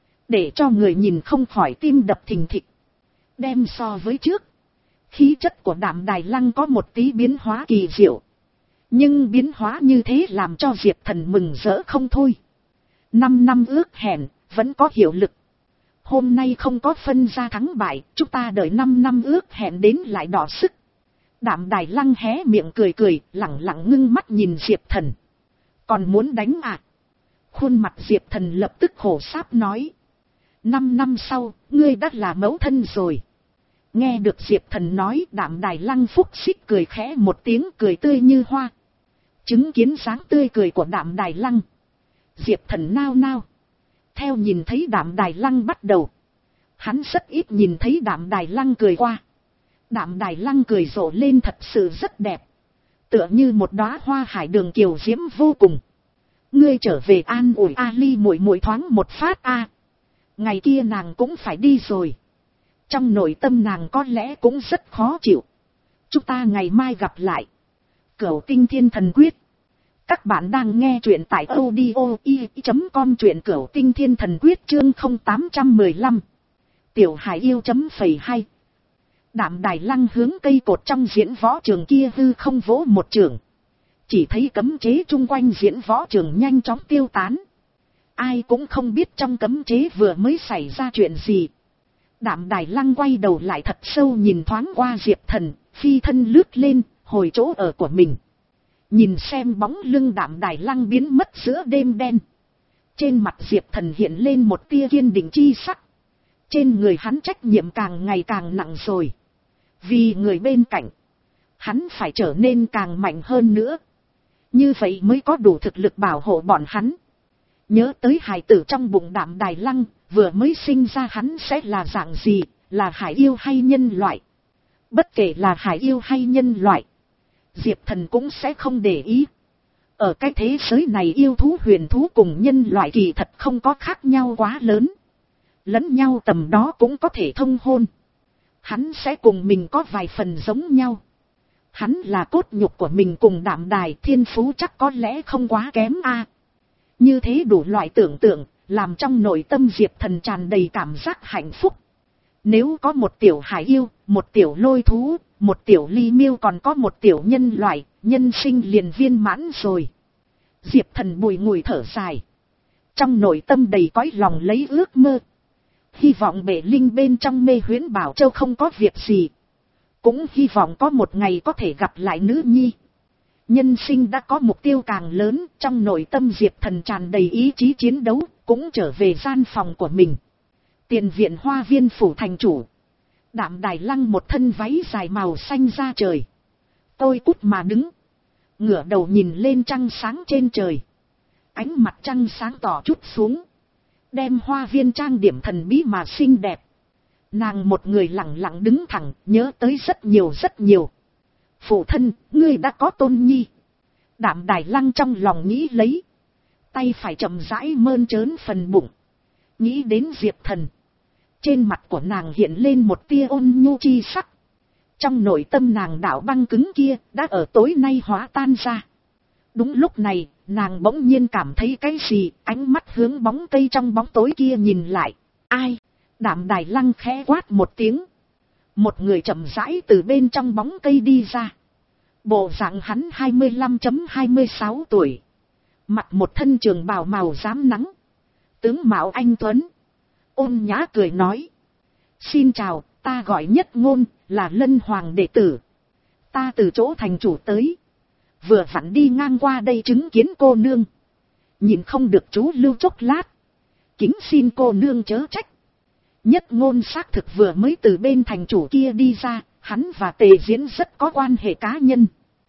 Để cho người nhìn không khỏi tim đập thình thịch. Đem so với trước. Khí chất của Đạm Đài Lăng có một tí biến hóa kỳ diệu. Nhưng biến hóa như thế làm cho Diệp Thần mừng rỡ không thôi. Năm năm ước hẹn, vẫn có hiệu lực. Hôm nay không có phân ra thắng bại, chúng ta đợi năm năm ước hẹn đến lại đỏ sức. Đạm Đài Lăng hé miệng cười cười, lẳng lặng ngưng mắt nhìn Diệp Thần. Còn muốn đánh à? Khuôn mặt Diệp Thần lập tức khổ sáp nói. Năm năm sau, ngươi đã là mẫu thân rồi. Nghe được Diệp Thần nói, Đạm Đài Lăng phúc xích cười khẽ một tiếng, cười tươi như hoa. Chứng kiến dáng tươi cười của Đạm Đài Lăng, Diệp Thần nao nao. Theo nhìn thấy Đạm Đài Lăng bắt đầu. Hắn rất ít nhìn thấy Đạm Đài Lăng cười qua. Đạm Đài Lăng cười rộ lên thật sự rất đẹp. Tựa như một đóa hoa hải đường kiều diễm vô cùng. Ngươi trở về an ủi Ali muội muội thoáng một phát a. Ngày kia nàng cũng phải đi rồi. Trong nội tâm nàng có lẽ cũng rất khó chịu. Chúng ta ngày mai gặp lại. Cửu Tinh Thiên Thần Quyết. Các bạn đang nghe truyện tại audio i chấm com, truyện Cửu Tinh Thiên Thần Quyết chương không tám một lăm. Tiểu Hải yêu chấm phẩy hai. Đạm Đài Lăng hướng cây cột trong diễn võ trường kia hư không vỗ một trường. Chỉ thấy cấm chế chung quanh diễn võ trường nhanh chóng tiêu tán. Ai cũng không biết trong cấm chế vừa mới xảy ra chuyện gì. Đạm Đài Lăng quay đầu lại thật sâu nhìn thoáng qua Diệp Thần, phi thân lướt lên, hồi chỗ ở của mình. Nhìn xem bóng lưng Đạm Đài Lăng biến mất giữa đêm đen. Trên mặt Diệp Thần hiện lên một tia kiên định chi sắc. Trên người hắn trách nhiệm càng ngày càng nặng rồi. Vì người bên cạnh, hắn phải trở nên càng mạnh hơn nữa. Như vậy mới có đủ thực lực bảo hộ bọn hắn. Nhớ tới hài tử trong bụng Đạm Đài Lăng, vừa mới sinh ra hắn sẽ là dạng gì, là hải yêu hay nhân loại. Bất kể là hải yêu hay nhân loại, Diệp Thần cũng sẽ không để ý. Ở cái thế giới này yêu thú huyền thú cùng nhân loại kỳ thật không có khác nhau quá lớn. Lẫn nhau tầm đó cũng có thể thông hôn. Hắn sẽ cùng mình có vài phần giống nhau. Hắn là cốt nhục của mình cùng Đạm Đài, thiên phú chắc có lẽ không quá kém a. Như thế đủ loại tưởng tượng, làm trong nội tâm Diệp Thần tràn đầy cảm giác hạnh phúc. Nếu có một tiểu hải yêu, một tiểu lôi thú, một tiểu ly miêu, còn có một tiểu nhân loại, nhân sinh liền viên mãn rồi. Diệp Thần bùi ngùi thở dài. Trong nội tâm đầy cõi lòng lấy ước mơ. Hy vọng bể linh bên trong mê huyễn bảo châu không có việc gì. Cũng hy vọng có một ngày có thể gặp lại nữ nhi. Nhân sinh đã có mục tiêu càng lớn, trong nội tâm Diệp Thần tràn đầy ý chí chiến đấu, cũng trở về gian phòng của mình. Tiền viện Hoa Viên phủ thành chủ. Đạm Đài Lăng một thân váy dài màu xanh da trời. Tôi cút mà đứng. Ngửa đầu nhìn lên trăng sáng trên trời. Ánh mặt trăng sáng tỏ chút xuống. Đem hoa viên trang điểm thần bí mà xinh đẹp. Nàng một người lặng lặng đứng thẳng, nhớ tới rất nhiều rất nhiều. Phụ thân, ngươi đã có tôn nhi. Đạm Đài Lăng trong lòng nghĩ lấy. Tay phải chậm rãi mơn trớn phần bụng. Nghĩ đến Diệp Thần. Trên mặt của nàng hiện lên một tia ôn nhu chi sắc. Trong nội tâm nàng đạo băng cứng kia đã ở tối nay hóa tan ra. Đúng lúc này, nàng bỗng nhiên cảm thấy cái gì, ánh mắt hướng bóng cây trong bóng tối kia nhìn lại. Ai? Đạm Đài Lăng khẽ quát một tiếng. Một người chậm rãi từ bên trong bóng cây đi ra. Bộ dạng hắn hai mươi lăm hai mươi sáu tuổi. Mặc một thân trường bào màu rám nắng. Tướng mạo anh tuấn. Ôn nhã cười nói. Xin chào, ta gọi Nhất Ngôn, là Lân Hoàng đệ tử. Ta từ chỗ thành chủ tới. Vừa vặn đi ngang qua đây chứng kiến cô nương. Nhìn không được chú lưu chốc lát. Kính xin cô nương chớ trách. Nhất Ngôn xác thực vừa mới từ bên thành chủ kia đi ra. Hắn và Tề Diễn rất có quan hệ cá nhân.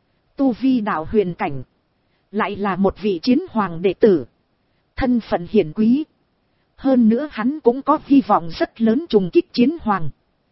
Tu vi đạo huyền cảnh. Lại là một vị chiến hoàng đệ tử. Thân phận hiển quý. Hơn nữa hắn cũng có hy vọng rất lớn trùng kích chiến hoàng.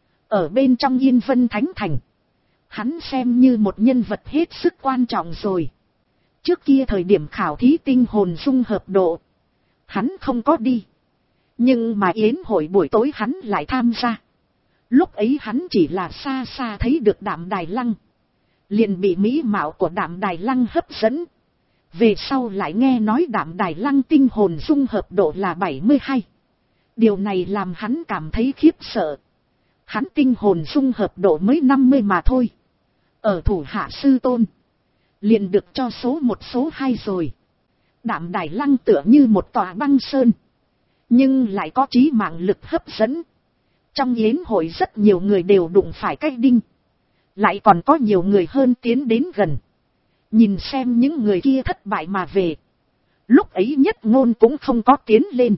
Ở bên trong Yên Vân Thánh Thành. Hắn xem như một nhân vật hết sức quan trọng rồi. Trước kia thời điểm khảo thí tinh hồn dung hợp độ. Hắn không có đi. Nhưng mà yến hội buổi tối hắn lại tham gia. Lúc ấy hắn chỉ là xa xa thấy được Đạm Đài Lăng. Liền bị mỹ mạo của Đạm Đài Lăng hấp dẫn. Về sau lại nghe nói Đạm Đài Lăng tinh hồn dung hợp độ là bảy mươi hai. Điều này làm hắn cảm thấy khiếp sợ. Hắn tinh hồn dung hợp độ mới năm mươi mà thôi. Ở thủ hạ sư tôn. Liền được cho số một số hai rồi. Đạm Đài Lăng tựa như một tòa băng sơn. Nhưng lại có trí mạng lực hấp dẫn. Trong yến hội rất nhiều người đều đụng phải cái đinh. Lại còn có nhiều người hơn tiến đến gần. Nhìn xem những người kia thất bại mà về. Lúc ấy Nhất Ngôn cũng không có tiến lên.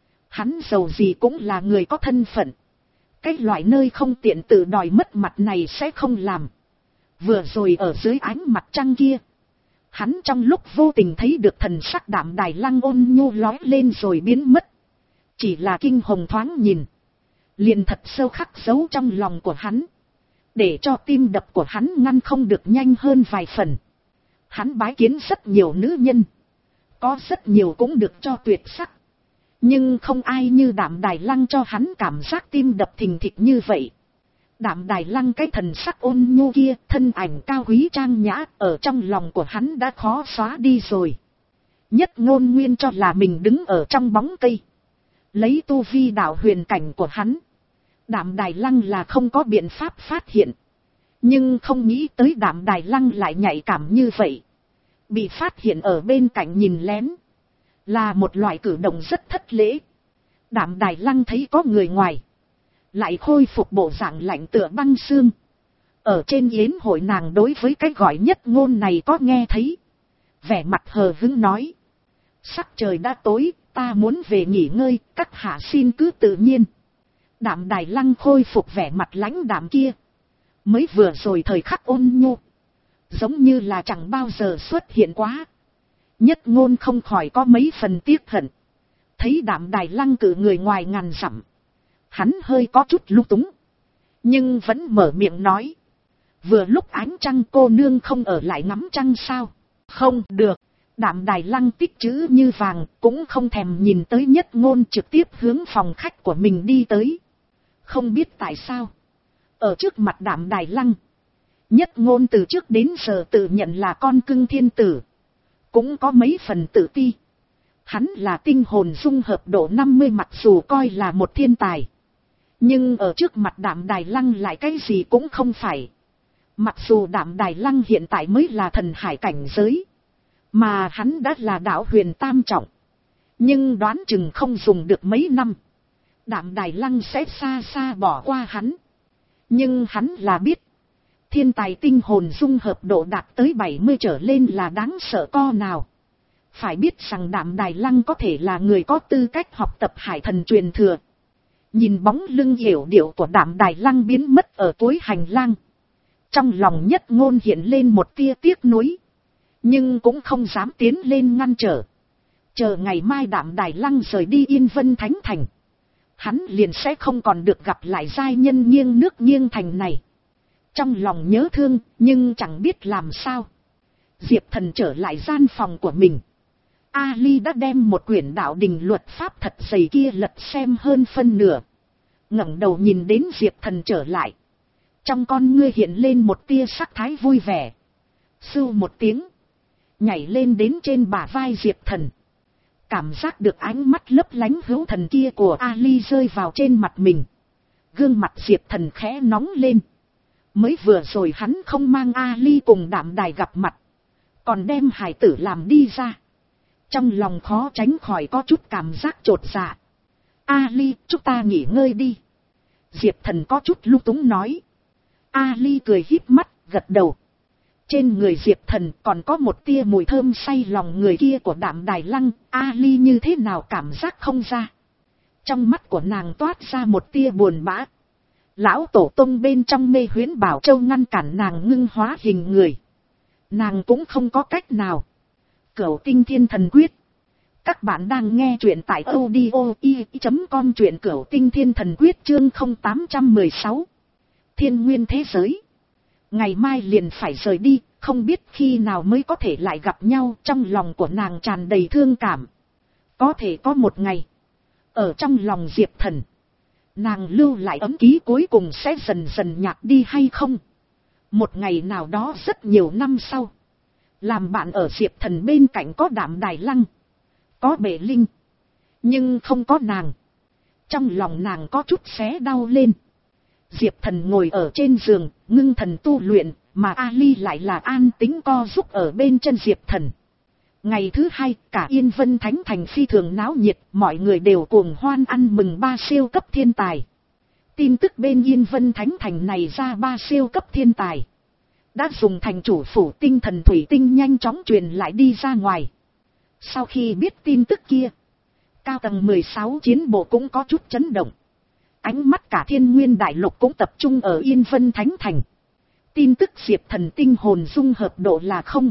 Hắn dầu gì cũng là người có thân phận. Cái loại nơi không tiện tự đòi mất mặt này sẽ không làm. Vừa rồi ở dưới ánh mặt trăng kia. Hắn trong lúc vô tình thấy được thần sắc Đạm Đài Lăng ôn nhu lói lên rồi biến mất. Chỉ là kinh hồng thoáng nhìn. Liền thật sâu khắc dấu trong lòng của hắn. Để cho tim đập của hắn ngăn không được nhanh hơn vài phần. Hắn bái kiến rất nhiều nữ nhân. Có rất nhiều cũng được cho tuyệt sắc. Nhưng không ai như Đạm Đài Lăng cho hắn cảm giác tim đập thình thịch như vậy. Đạm Đài Lăng cái thần sắc ôn nhu kia, thân ảnh cao quý trang nhã, ở trong lòng của hắn đã khó xóa đi rồi. Nhất Ngôn nguyên cho là mình đứng ở trong bóng cây. Lấy tu vi đạo huyền cảnh của hắn. Đạm Đài Lăng là không có biện pháp phát hiện. Nhưng không nghĩ tới Đạm Đài Lăng lại nhạy cảm như vậy. Bị phát hiện ở bên cạnh nhìn lén. Là một loại cử động rất thất lễ. Đạm Đài Lăng thấy có người ngoài. Lại khôi phục bộ dạng lạnh tựa băng xương. Ở trên yến hội nàng đối với cái gọi Nhất Ngôn này có nghe thấy. Vẻ mặt hờ hững nói. Sắc trời đã tối, ta muốn về nghỉ ngơi, các hạ xin cứ tự nhiên. Đạm Đài Lăng khôi phục vẻ mặt lãnh đạm kia. Mới vừa rồi thời khắc ôn nhu. Giống như là chẳng bao giờ xuất hiện quá. Nhất Ngôn không khỏi có mấy phần tiếc hận. Thấy Đạm Đài Lăng cử người ngoài ngàn dặm. Hắn hơi có chút lung túng. Nhưng vẫn mở miệng nói. Vừa lúc ánh trăng cô nương không ở lại ngắm trăng sao? Không được. Đạm Đài Lăng tích chữ như vàng. Cũng không thèm nhìn tới Nhất Ngôn, trực tiếp hướng phòng khách của mình đi tới. Không biết tại sao. Ở trước mặt Đạm Đài Lăng. Nhất Ngôn từ trước đến giờ tự nhận là con cưng thiên tử. Cũng có mấy phần tự ti. Hắn là tinh hồn dung hợp độ năm mươi, mặc dù coi là một thiên tài. Nhưng ở trước mặt Đạm Đài Lăng lại cái gì cũng không phải. Mặc dù Đạm Đài Lăng hiện tại mới là thần hải cảnh giới. Mà hắn đã là đạo huyền tam trọng. Nhưng đoán chừng không dùng được mấy năm. Đạm Đài Lăng sẽ xa xa bỏ qua hắn. Nhưng hắn là biết, thiên tài tinh hồn dung hợp độ đạt tới bảy mươi trở lên là đáng sợ co nào. Phải biết rằng Đạm Đài Lăng có thể là người có tư cách học tập hải thần truyền thừa. Nhìn bóng lưng yểu điệu của Đạm Đài Lăng biến mất ở cuối hành lang, trong lòng Nhất Ngôn hiện lên một tia tiếc nuối, nhưng cũng không dám tiến lên ngăn trở. Chờ ngày mai Đạm Đài Lăng rời đi Yên Vân Thánh Thành, hắn liền sẽ không còn được gặp lại giai nhân nghiêng nước nghiêng thành này. Trong lòng nhớ thương, nhưng chẳng biết làm sao. Diệp Thần trở lại gian phòng của mình. Ali đã đem một quyển đạo đình luật pháp thật dày kia lật xem hơn phân nửa. Ngẩng đầu nhìn đến Diệp Thần trở lại, trong con ngươi hiện lên một tia sắc thái vui vẻ. Sưu một tiếng, nhảy lên đến trên bả vai Diệp Thần. Cảm giác được ánh mắt lấp lánh hữu thần kia của Ali rơi vào trên mặt mình. Gương mặt Diệp Thần khẽ nóng lên. Mới vừa rồi hắn không mang Ali cùng Đạm Đài gặp mặt, còn đem hải tử làm đi ra. Trong lòng khó tránh khỏi có chút cảm giác chột dạ. Ali, chúng ta nghỉ ngơi đi. Diệp Thần có chút lung túng nói. Ali cười híp mắt, gật đầu. Trên người Diệp Thần còn có một tia mùi thơm say lòng người kia của Đạm Đài Lăng, Ali như thế nào cảm giác không ra. Trong mắt của nàng toát ra một tia buồn bã. Lão tổ tông bên trong Mê Huyễn Bảo Châu ngăn cản nàng ngưng hóa hình người. Nàng cũng không có cách nào. Cửu Tinh Thiên Thần Quyết. Các bạn đang nghe truyện tại audio i chấm com, truyện Cửu Tinh Thiên Thần Quyết chương không tám một sáu. Thiên nguyên thế giới. Ngày mai liền phải rời đi, không biết khi nào mới có thể lại gặp nhau. Trong lòng của nàng tràn đầy thương cảm. Có thể có một ngày, ở trong lòng Diệp Thần, nàng lưu lại ấm ký cuối cùng sẽ dần dần nhạt đi hay không. Một ngày nào đó rất nhiều năm sau, làm bạn ở Diệp Thần bên cạnh có Đạm Đài Lăng, có Bệ Linh, nhưng không có nàng. Trong lòng nàng có chút xé đau lên. Diệp Thần ngồi ở trên giường, ngưng thần tu luyện, mà Ali lại là an tĩnh co giúp ở bên chân Diệp Thần. Ngày thứ hai, cả Yên Vân Thánh Thành phi thường náo nhiệt, mọi người đều cuồng hoan ăn mừng ba siêu cấp thiên tài. Tin tức bên Yên Vân Thánh Thành này ra ba siêu cấp thiên tài, đã dùng thành chủ phủ tinh thần thủy tinh nhanh chóng truyền lại đi ra ngoài. Sau khi biết tin tức kia, cao tầng mười sáu chiến bộ cũng có chút chấn động. Ánh mắt cả Thiên Nguyên Đại Lục cũng tập trung ở Yên Vân Thánh Thành. Tin tức Diệp Thần tinh hồn dung hợp độ là không.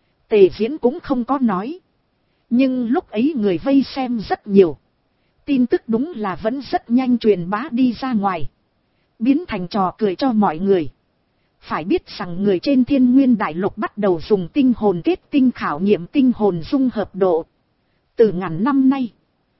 Tề Diễn cũng không có nói. Nhưng lúc ấy người vây xem rất nhiều. Tin tức đúng là vẫn rất nhanh truyền bá đi ra ngoài, biến thành trò cười cho mọi người. Phải biết rằng người trên Thiên Nguyên Đại Lục bắt đầu dùng tinh hồn kết tinh khảo nghiệm tinh hồn dung hợp độ. Từ ngàn năm nay,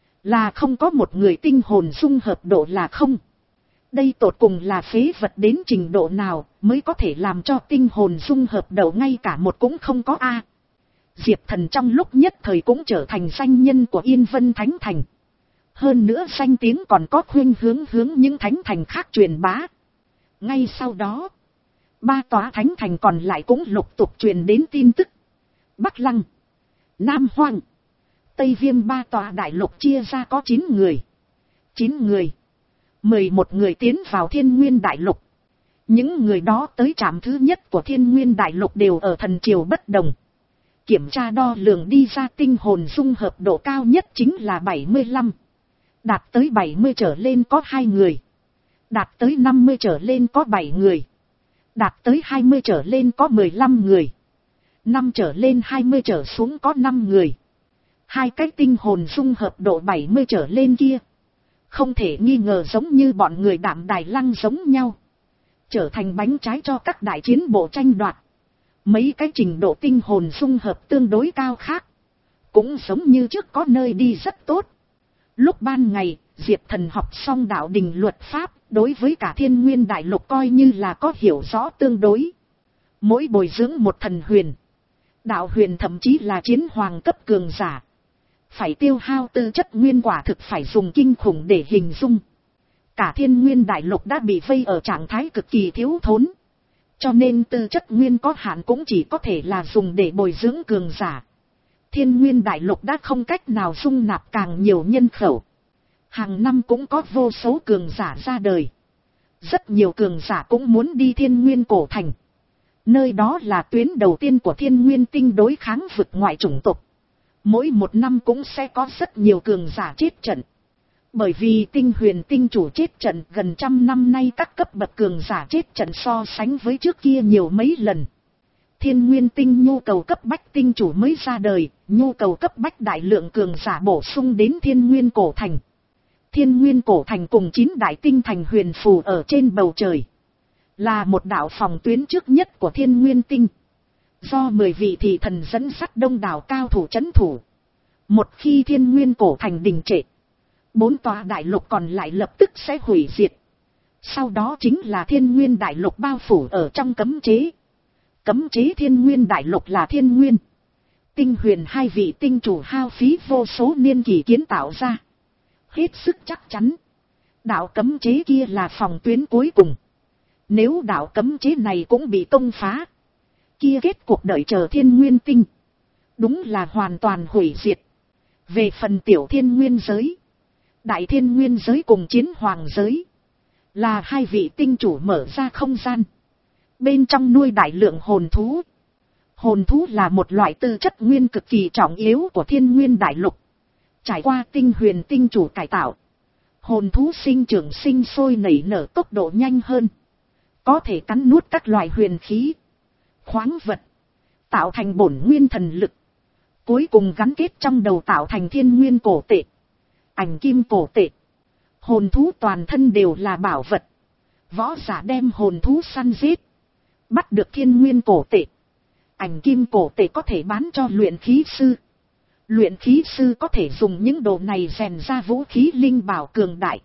là không có một người tinh hồn dung hợp độ là không. Đây tột cùng là phế vật đến trình độ nào mới có thể làm cho tinh hồn dung hợp độ ngay cả một cũng không có a. Diệp Thần trong lúc nhất thời cũng trở thành danh nhân của Yên Vân Thánh Thành. Hơn nữa danh tiếng còn có khuynh hướng hướng những thánh thành khác truyền bá. Ngay sau đó, ba tòa thánh thành còn lại cũng lục tục truyền đến tin tức. Bắc Lăng, Nam Hoang, Tây Viêm ba tòa đại lục chia ra có chín người. chín người. mười một người tiến vào Thiên Nguyên Đại Lục. Những người đó tới trạm thứ nhất của Thiên Nguyên Đại Lục đều ở thần triều bất đồng. Kiểm tra đo lường đi ra tinh hồn dung hợp độ cao nhất chính là bảy mươi lăm. Đạt tới bảy mươi trở lên có hai người. Đạt tới năm mươi trở lên có bảy người. Đạt tới hai mươi trở lên có mười lăm người. năm trở lên hai mươi trở xuống có năm người. Hai cái tinh hồn dung hợp độ bảy mươi trở lên kia, không thể nghi ngờ giống như bọn người Đạm Đài Lăng giống nhau, trở thành bánh trái cho các đại chiến bộ tranh đoạt. Mấy cái trình độ tinh hồn dung hợp tương đối cao khác, cũng giống như trước có nơi đi rất tốt. Lúc ban ngày, Diệp Thần học xong đạo đình luật pháp, đối với cả Thiên Nguyên Đại Lục coi như là có hiểu rõ tương đối. Mỗi bồi dưỡng một thần huyền, đạo huyền thậm chí là chiến hoàng cấp cường giả, phải tiêu hao tư chất nguyên quả thực phải dùng kinh khủng để hình dung. Cả Thiên Nguyên Đại Lục đã bị vây ở trạng thái cực kỳ thiếu thốn, cho nên tư chất nguyên có hạn cũng chỉ có thể là dùng để bồi dưỡng cường giả. Thiên Nguyên Đại Lục đã không cách nào dung nạp càng nhiều nhân khẩu. Hàng năm cũng có vô số cường giả ra đời. Rất nhiều cường giả cũng muốn đi Thiên Nguyên Cổ Thành. Nơi đó là tuyến đầu tiên của Thiên Nguyên Tinh đối kháng vực ngoại chủng tộc. Mỗi một năm cũng sẽ có rất nhiều cường giả chết trận. Bởi vì Tinh Huyền Tinh chủ chết trận gần trăm năm nay, các cấp bậc cường giả chết trận so sánh với trước kia nhiều mấy lần. Thiên Nguyên Tinh nhu cầu cấp bách tinh chủ mới ra đời, nhu cầu cấp bách đại lượng cường giả bổ sung đến Thiên Nguyên Cổ Thành. Thiên Nguyên Cổ Thành cùng chín đại tinh thành huyền phù ở trên bầu trời. Là một đạo phòng tuyến trước nhất của Thiên Nguyên Tinh. Do mười vị thị thần dẫn dắt đông đảo cao thủ trấn thủ. Một khi Thiên Nguyên Cổ Thành đình trệ, bốn tòa đại lục còn lại lập tức sẽ hủy diệt. Sau đó chính là Thiên Nguyên đại lục bao phủ ở trong cấm chế. Cấm chế Thiên Nguyên đại lục là Thiên Nguyên Tinh Huyền hai vị tinh chủ hao phí vô số niên kỷ kiến tạo ra. Hết sức chắc chắn. Đạo cấm chế kia là phòng tuyến cuối cùng. Nếu đạo cấm chế này cũng bị công phá, kia kết cuộc đợi chờ Thiên Nguyên Tinh đúng là hoàn toàn hủy diệt. Về phần tiểu Thiên Nguyên giới, Đại Thiên Nguyên giới cùng Chiến Hoàng giới là hai vị tinh chủ mở ra không gian. Bên trong nuôi đại lượng hồn thú. Hồn thú là một loại tư chất nguyên cực kỳ trọng yếu của Thiên Nguyên đại lục. Trải qua Tinh Huyền Tinh chủ cải tạo, hồn thú sinh trưởng sinh sôi nảy nở tốc độ nhanh hơn. Có thể cắn nuốt các loại huyền khí, khoáng vật, tạo thành bổn nguyên thần lực. Cuối cùng gắn kết trong đầu tạo thành Thiên Nguyên cổ tệ, ảnh kim cổ tệ. Hồn thú toàn thân đều là bảo vật. Võ giả đem hồn thú săn giết, bắt được Thiên Nguyên cổ tệ, ảnh kim cổ tệ có thể bán cho luyện khí sư. Luyện khí sư có thể dùng những đồ này rèn ra vũ khí linh bảo cường đại.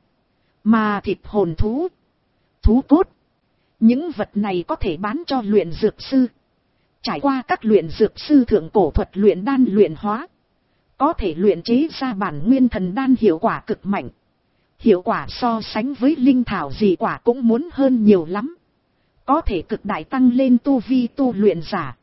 Mà thịt hồn thú, thú cốt, những vật này có thể bán cho luyện dược sư. Trải qua các luyện dược sư thượng cổ thuật luyện đan luyện hóa, có thể luyện chế ra bản nguyên thần đan hiệu quả cực mạnh. Hiệu quả so sánh với linh thảo dị quả cũng muốn hơn nhiều lắm. Có thể cực đại tăng lên tu vi tu luyện giả.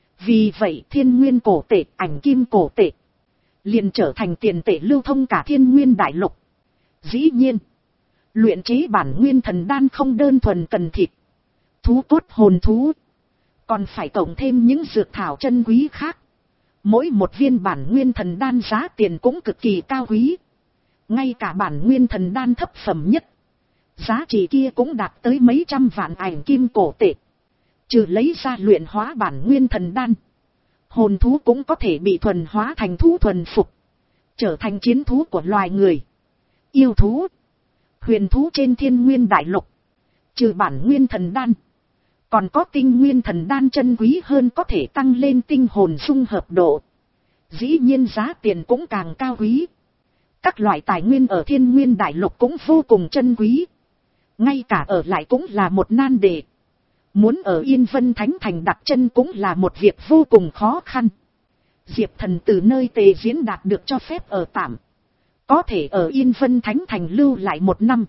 Vì vậy Thiên Nguyên cổ tệ, ảnh kim cổ tệ liền trở thành tiền tệ lưu thông cả Thiên Nguyên đại lục. Dĩ nhiên, luyện chế bản nguyên thần đan không đơn thuần cần thịt, thú cốt hồn thú, còn phải cộng thêm những dược thảo chân quý khác. Mỗi một viên bản nguyên thần đan giá tiền cũng cực kỳ cao quý. Ngay cả bản nguyên thần đan thấp phẩm nhất, giá trị kia cũng đạt tới mấy trăm vạn ảnh kim cổ tệ. Trừ lấy ra luyện hóa bản nguyên thần đan, hồn thú cũng có thể bị thuần hóa thành thú thuần phục, trở thành chiến thú của loài người, yêu thú, huyền thú trên Thiên Nguyên đại lục. Trừ bản nguyên thần đan, còn có tinh nguyên thần đan chân quý hơn, có thể tăng lên tinh hồn dung hợp độ. Dĩ nhiên giá tiền cũng càng cao quý. Các loại tài nguyên ở Thiên Nguyên đại lục cũng vô cùng chân quý. Ngay cả ở lại cũng là một nan đề. Muốn ở Yên Vân Thánh Thành đặt chân cũng là một việc vô cùng khó khăn. Diệp Thần từ nơi Tề Diễn đạt được cho phép ở tạm, có thể ở Yên Vân Thánh Thành lưu lại một năm.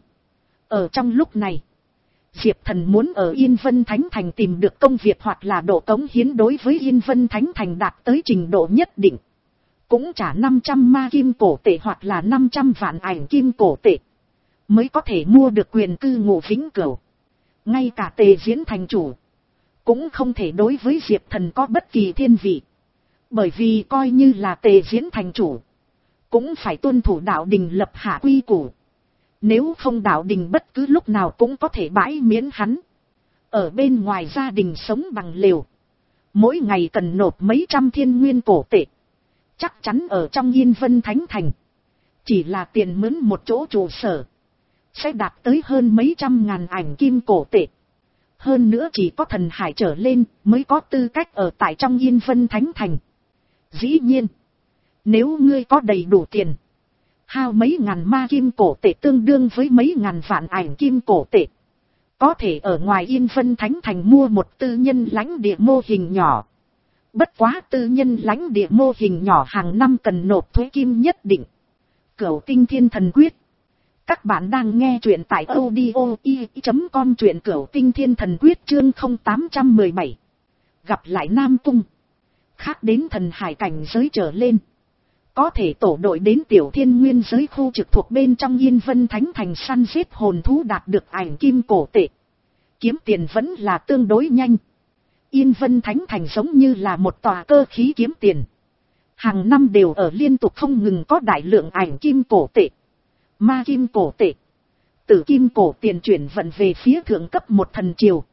Ở trong lúc này, Diệp Thần muốn ở Yên Vân Thánh Thành tìm được công việc hoặc là độ cống hiến đối với Yên Vân Thánh Thành đạt tới trình độ nhất định. Cũng trả năm trăm ma kim cổ tệ hoặc là năm trăm vạn ảnh kim cổ tệ, mới có thể mua được quyền cư ngụ vĩnh cửu. Ngay cả Tề Diễn thành chủ cũng không thể đối với Diệp Thần có bất kỳ thiên vị. Bởi vì coi như là Tề Diễn thành chủ, cũng phải tuân thủ đạo đình lập hạ quy củ. Nếu không đạo đình bất cứ lúc nào cũng có thể bãi miễn hắn. Ở bên ngoài gia đình sống bằng lều, mỗi ngày cần nộp mấy trăm thiên nguyên cổ tệ. Chắc chắn ở trong Yên Vân Thánh Thành, chỉ là tiền mướn một chỗ trụ sở, sẽ đạt tới hơn mấy trăm ngàn ảnh kim cổ tệ. Hơn nữa chỉ có thần hải trở lên mới có tư cách ở tại trong Yên Vân Thánh Thành. Dĩ nhiên, nếu ngươi có đầy đủ tiền, hao mấy ngàn ma kim cổ tệ tương đương với mấy ngàn vạn ảnh kim cổ tệ, có thể ở ngoài Yên Vân Thánh Thành mua một tư nhân lãnh địa mô hình nhỏ. Bất quá tư nhân lãnh địa mô hình nhỏ hàng năm cần nộp thuế kim nhất định. Cửu Tinh Thiên Thần Quyết. Các bạn đang nghe truyện tại audio i chấm com, truyện Cửu Tinh Thiên Thần Quyết chương không tám một bảy. Gặp lại Nam Cung. Khác đến thần hải cảnh giới trở lên, Có thể tổ đội đến tiểu thiên nguyên giới khu trực thuộc bên trong Yên Vân Thánh Thành săn giết hồn thú đạt được ảnh kim cổ tệ. Kiếm tiền vẫn là tương đối nhanh. Yên Vân Thánh Thành giống như là một tòa cơ khí kiếm tiền. Hàng năm đều ở liên tục không ngừng có đại lượng ảnh kim cổ tệ, ma kim cổ tệ, tử kim cổ tiền chuyển vận về phía thượng cấp một thần triều.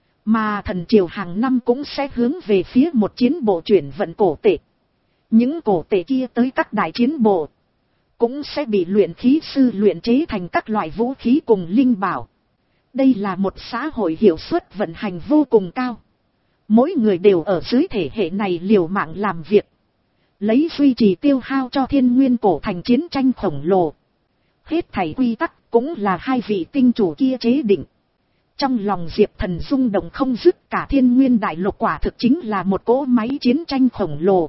Mà thần triều hàng năm cũng sẽ hướng về phía một chiến bộ chuyển vận cổ tệ. Những cổ tệ kia tới các đại chiến bộ, cũng sẽ bị luyện khí sư luyện chế thành các loại vũ khí cùng linh bảo. Đây là một xã hội hiệu suất vận hành vô cùng cao. Mỗi người đều ở dưới thể hệ này liều mạng làm việc, lấy duy trì tiêu hao cho thiên nguyên cổ thành chiến tranh khổng lồ. Hết thảy quy tắc cũng là hai vị tinh chủ kia chế định. Trong lòng Diệp Thần rung động không dứt, cả thiên nguyên đại lục quả thực chính là một cỗ máy chiến tranh khổng lồ.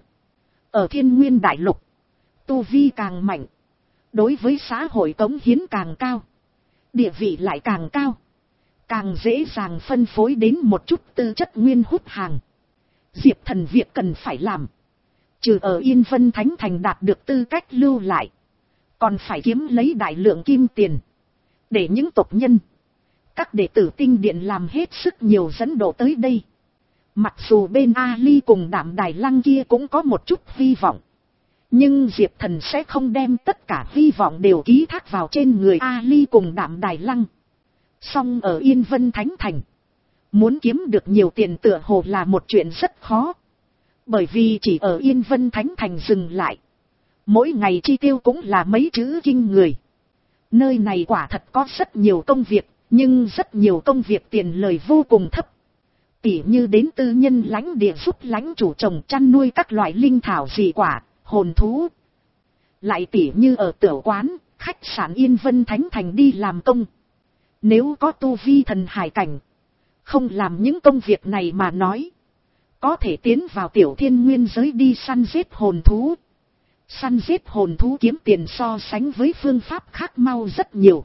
Ở thiên nguyên đại lục, tu vi càng mạnh, đối với xã hội cống hiến càng cao, địa vị lại càng cao, càng dễ dàng phân phối đến một chút tư chất nguyên hút hàng. Diệp Thần việc cần phải làm, trừ ở Yên Vân Thánh Thành đạt được tư cách lưu lại, còn phải kiếm lấy đại lượng kim tiền, để những tộc nhân, các đệ tử tinh điện làm hết sức nhiều dẫn độ tới đây. Mặc dù bên Ali cùng Đạm Đài Lăng kia cũng có một chút hy vọng, nhưng Diệp Thần sẽ không đem tất cả hy vọng đều ký thác vào trên người Ali cùng Đạm Đài Lăng. Song ở Yên Vân Thánh Thành, muốn kiếm được nhiều tiền tựa hồ là một chuyện rất khó. Bởi vì chỉ ở Yên Vân Thánh Thành dừng lại, mỗi ngày chi tiêu cũng là mấy chữ kinh người. Nơi này quả thật có rất nhiều công việc, nhưng rất nhiều công việc tiền lời vô cùng thấp. Tỉ như đến tư nhân lãnh địa giúp lãnh chủ trồng chăn nuôi các loại linh thảo dị quả, hồn thú. Lại tỉ như ở tiểu quán, khách sạn Yên Vân Thánh Thành đi làm công. Nếu có tu vi thần hải cảnh, không làm những công việc này mà nói, có thể tiến vào tiểu thiên nguyên giới đi săn giết hồn thú. Săn giết hồn thú kiếm tiền so sánh với phương pháp khác mau rất nhiều,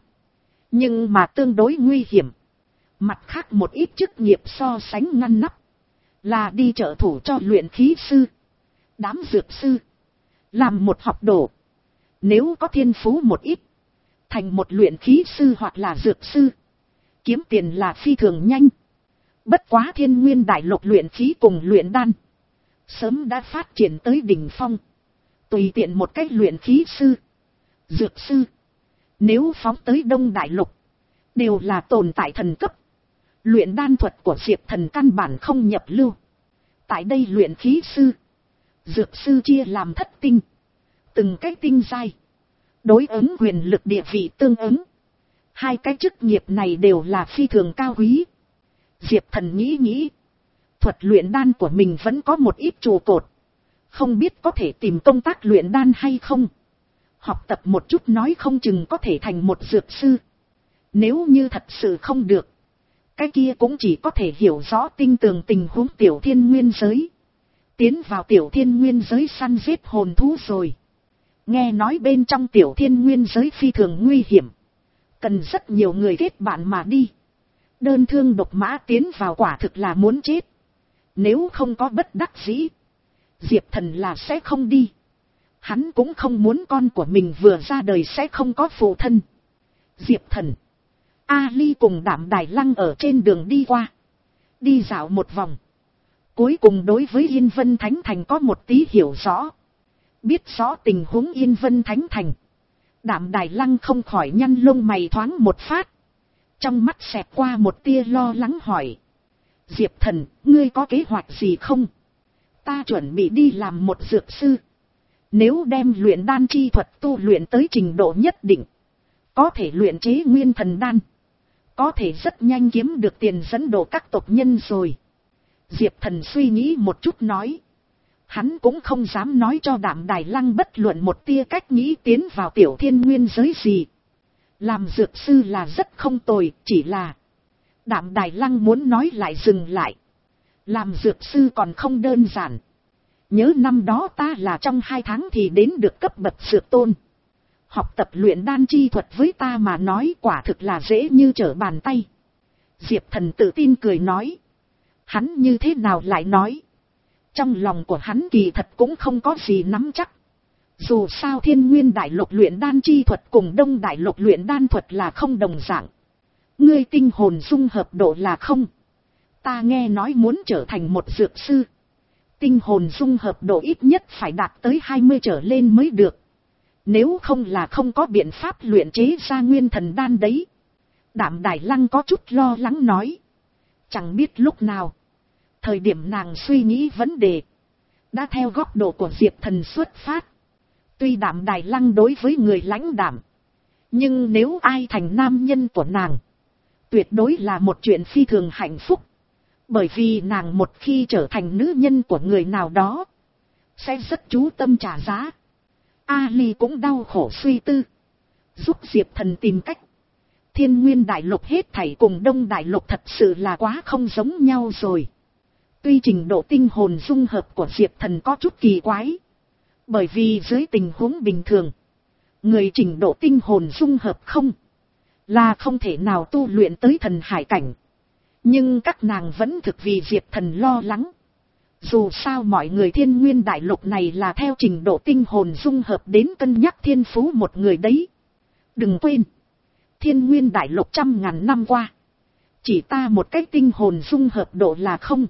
nhưng mà tương đối nguy hiểm. Mặt khác một ít chức nghiệp so sánh ngăn nắp, là đi trợ thủ cho luyện khí sư, đám dược sư, làm một học đồ. Nếu có thiên phú một ít, thành một luyện khí sư hoặc là dược sư, kiếm tiền là phi thường nhanh. Bất quá thiên nguyên đại lục luyện khí cùng luyện đan sớm đã phát triển tới đỉnh phong. Tùy tiện một cách luyện khí sư, dược sư, nếu phóng tới Đông Đại Lục, đều là tồn tại thần cấp. Luyện đan thuật của Diệp Thần căn bản không nhập lưu. Tại đây luyện khí sư, dược sư chia làm thất tinh, từng cái tinh giai, đối ứng quyền lực địa vị tương ứng. Hai cái chức nghiệp này đều là phi thường cao quý. Diệp Thần nghĩ nghĩ, thuật luyện đan của mình vẫn có một ít trụ cột, không biết có thể tìm công tác luyện đan hay không. Học tập một chút nói không chừng có thể thành một dược sư. Nếu như thật sự không được, cái kia cũng chỉ có thể hiểu rõ tinh tường tình huống tiểu thiên nguyên giới, tiến vào tiểu thiên nguyên giới săn giết hồn thú rồi. Nghe nói bên trong tiểu thiên nguyên giới phi thường nguy hiểm, cần rất nhiều người kết bạn mà đi. Đơn thương độc mã tiến vào quả thực là muốn chết. Nếu không có bất đắc dĩ, Diệp Thần là sẽ không đi. Hắn cũng không muốn con của mình vừa ra đời sẽ không có phụ thân. Diệp Thần, Ali cùng Đạm Đài Lăng ở trên đường đi qua, đi dạo một vòng, cuối cùng đối với Yên Vân Thánh Thành có một tí hiểu rõ. Biết rõ tình huống Yên Vân Thánh Thành, Đạm Đài Lăng không khỏi nhăn lông mày thoáng một phát, trong mắt xẹt qua một tia lo lắng hỏi: Diệp Thần, ngươi có kế hoạch gì không? Ta chuẩn bị đi làm một dược sư. Nếu đem luyện đan chi thuật tu luyện tới trình độ nhất định, có thể luyện chế nguyên thần đan, có thể rất nhanh kiếm được tiền dẫn độ các tộc nhân rồi. Diệp Thần suy nghĩ một chút nói. Hắn cũng không dám nói cho Đạm Đài Lăng bất luận một tia cách nghĩ tiến vào tiểu thiên nguyên giới gì. Làm dược sư là rất không tồi, chỉ là Đạm Đài Lăng muốn nói lại dừng lại. Làm dược sư còn không đơn giản. Nhớ năm đó ta là trong hai tháng thì đến được cấp bậc dược tôn. Học tập luyện đan chi thuật với ta mà nói quả thực là dễ như trở bàn tay. Diệp Thần tự tin cười nói. Hắn như thế nào lại nói? Trong lòng của hắn kỳ thật cũng không có gì nắm chắc. Dù sao Thiên Nguyên Đại Lục luyện đan chi thuật cùng Đông Đại Lục luyện đan thuật là không đồng dạng. Ngươi tinh hồn dung hợp độ là không. Ta nghe nói muốn trở thành một dược sư. Tinh hồn dung hợp độ ít nhất phải đạt tới hai mươi trở lên mới được. Nếu không là không có biện pháp luyện chế ra nguyên thần đan đấy. Đạm Đài Lăng có chút lo lắng nói. Chẳng biết lúc nào. Thời điểm nàng suy nghĩ vấn đề. Đã theo góc độ của Diệp Thần xuất phát. Tuy Đạm Đài Lăng đối với người lãnh đạm. Nhưng nếu ai thành nam nhân của nàng. Tuyệt đối là một chuyện phi thường hạnh phúc. Bởi vì nàng một khi trở thành nữ nhân của người nào đó. Sẽ rất chú tâm trả giá. Ali cũng đau khổ suy tư. Giúp Diệp Thần tìm cách. Thiên Nguyên Đại Lục hết thảy cùng Đông Đại Lục thật sự là quá không giống nhau rồi. Tuy trình độ tinh hồn dung hợp của Diệp Thần có chút kỳ quái. Bởi vì dưới tình huống bình thường. Người trình độ tinh hồn dung hợp không. Là không thể nào tu luyện tới thần hải cảnh. Nhưng các nàng vẫn thực vì Diệp Thần lo lắng. Dù sao mọi người Thiên Nguyên Đại Lục này là theo trình độ tinh hồn dung hợp đến cân nhắc thiên phú một người đấy. Đừng quên. Thiên Nguyên Đại Lục trăm ngàn năm qua. Chỉ ta một cách tinh hồn dung hợp độ là không.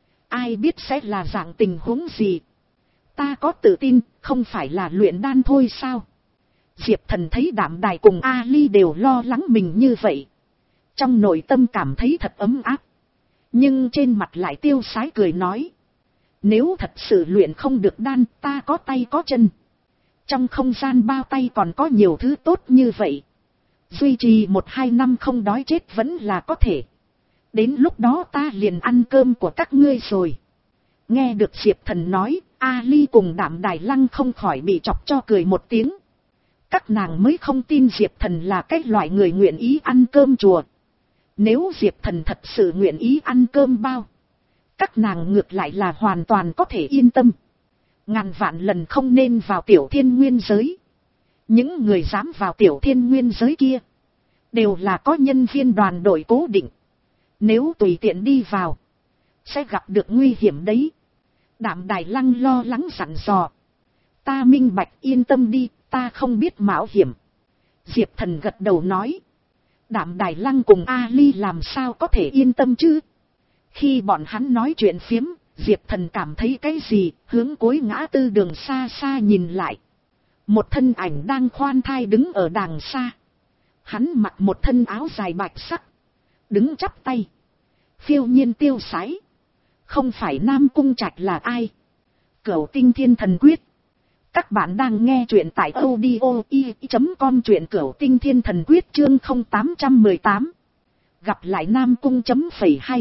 Ai biết sẽ là dạng tình huống gì. Ta có tự tin không phải là luyện đan thôi sao. Diệp Thần thấy Đạm Đài cùng Ali đều lo lắng mình như vậy. Trong nội tâm cảm thấy thật ấm áp. Nhưng trên mặt lại tiêu sái cười nói. Nếu thật sự luyện không được đan, ta có tay có chân. Trong không gian bao tay còn có nhiều thứ tốt như vậy. Duy trì một hai năm không đói chết vẫn là có thể. Đến lúc đó ta liền ăn cơm của các ngươi rồi. Nghe được Diệp Thần nói, Ali cùng Đạm Đài Lăng không khỏi bị chọc cho cười một tiếng. Các nàng mới không tin Diệp Thần là cái loại người nguyện ý ăn cơm chùa. Nếu Diệp Thần thật sự nguyện ý ăn cơm bao. Các nàng ngược lại là hoàn toàn có thể yên tâm. Ngàn vạn lần không nên vào Tiểu Thiên Nguyên giới. Những người dám vào Tiểu Thiên Nguyên giới kia. Đều là có nhân viên đoàn đội cố định. Nếu tùy tiện đi vào. Sẽ gặp được nguy hiểm đấy. Đạm Đài Lăng lo lắng dặn dò. Ta minh bạch yên tâm đi. Ta không biết mạo hiểm. Diệp Thần gật đầu nói. Đạm Đài Lăng cùng Ali làm sao có thể yên tâm chứ. Khi bọn hắn nói chuyện phiếm, Diệp Thần cảm thấy cái gì, hướng cuối ngã tư đường xa xa nhìn lại. Một thân ảnh đang khoan thai đứng ở đàng xa. Hắn mặc một thân áo dài bạch sắc. Đứng chắp tay. Phiêu nhiên tiêu sái. Không phải Nam Cung Trạch là ai. Cửu Tinh Thiên Thần Quyết. Các bạn đang nghe truyện tại audio i chấm com truyện Cửu Tinh Thiên Thần Quyết chương không tám một tám. Gặp lại Nam Cung chấm phẩy hai.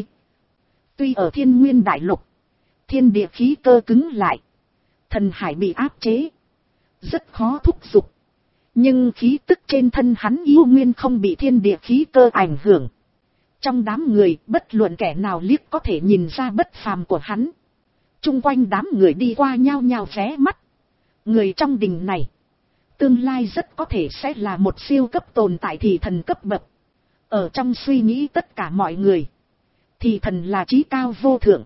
Tuy ở Thiên Nguyên Đại Lục, thiên địa khí cơ cứng lại. Thần hải bị áp chế. Rất khó thúc giục. Nhưng khí tức trên thân hắn yêu nguyên không bị thiên địa khí cơ ảnh hưởng. Trong đám người, bất luận kẻ nào liếc có thể nhìn ra bất phàm của hắn. Trung quanh đám người đi qua nhao nhao vé mắt. Người trong đình này, tương lai rất có thể sẽ là một siêu cấp tồn tại thì thần cấp bậc. Ở trong suy nghĩ tất cả mọi người, thì thần là chí cao vô thượng.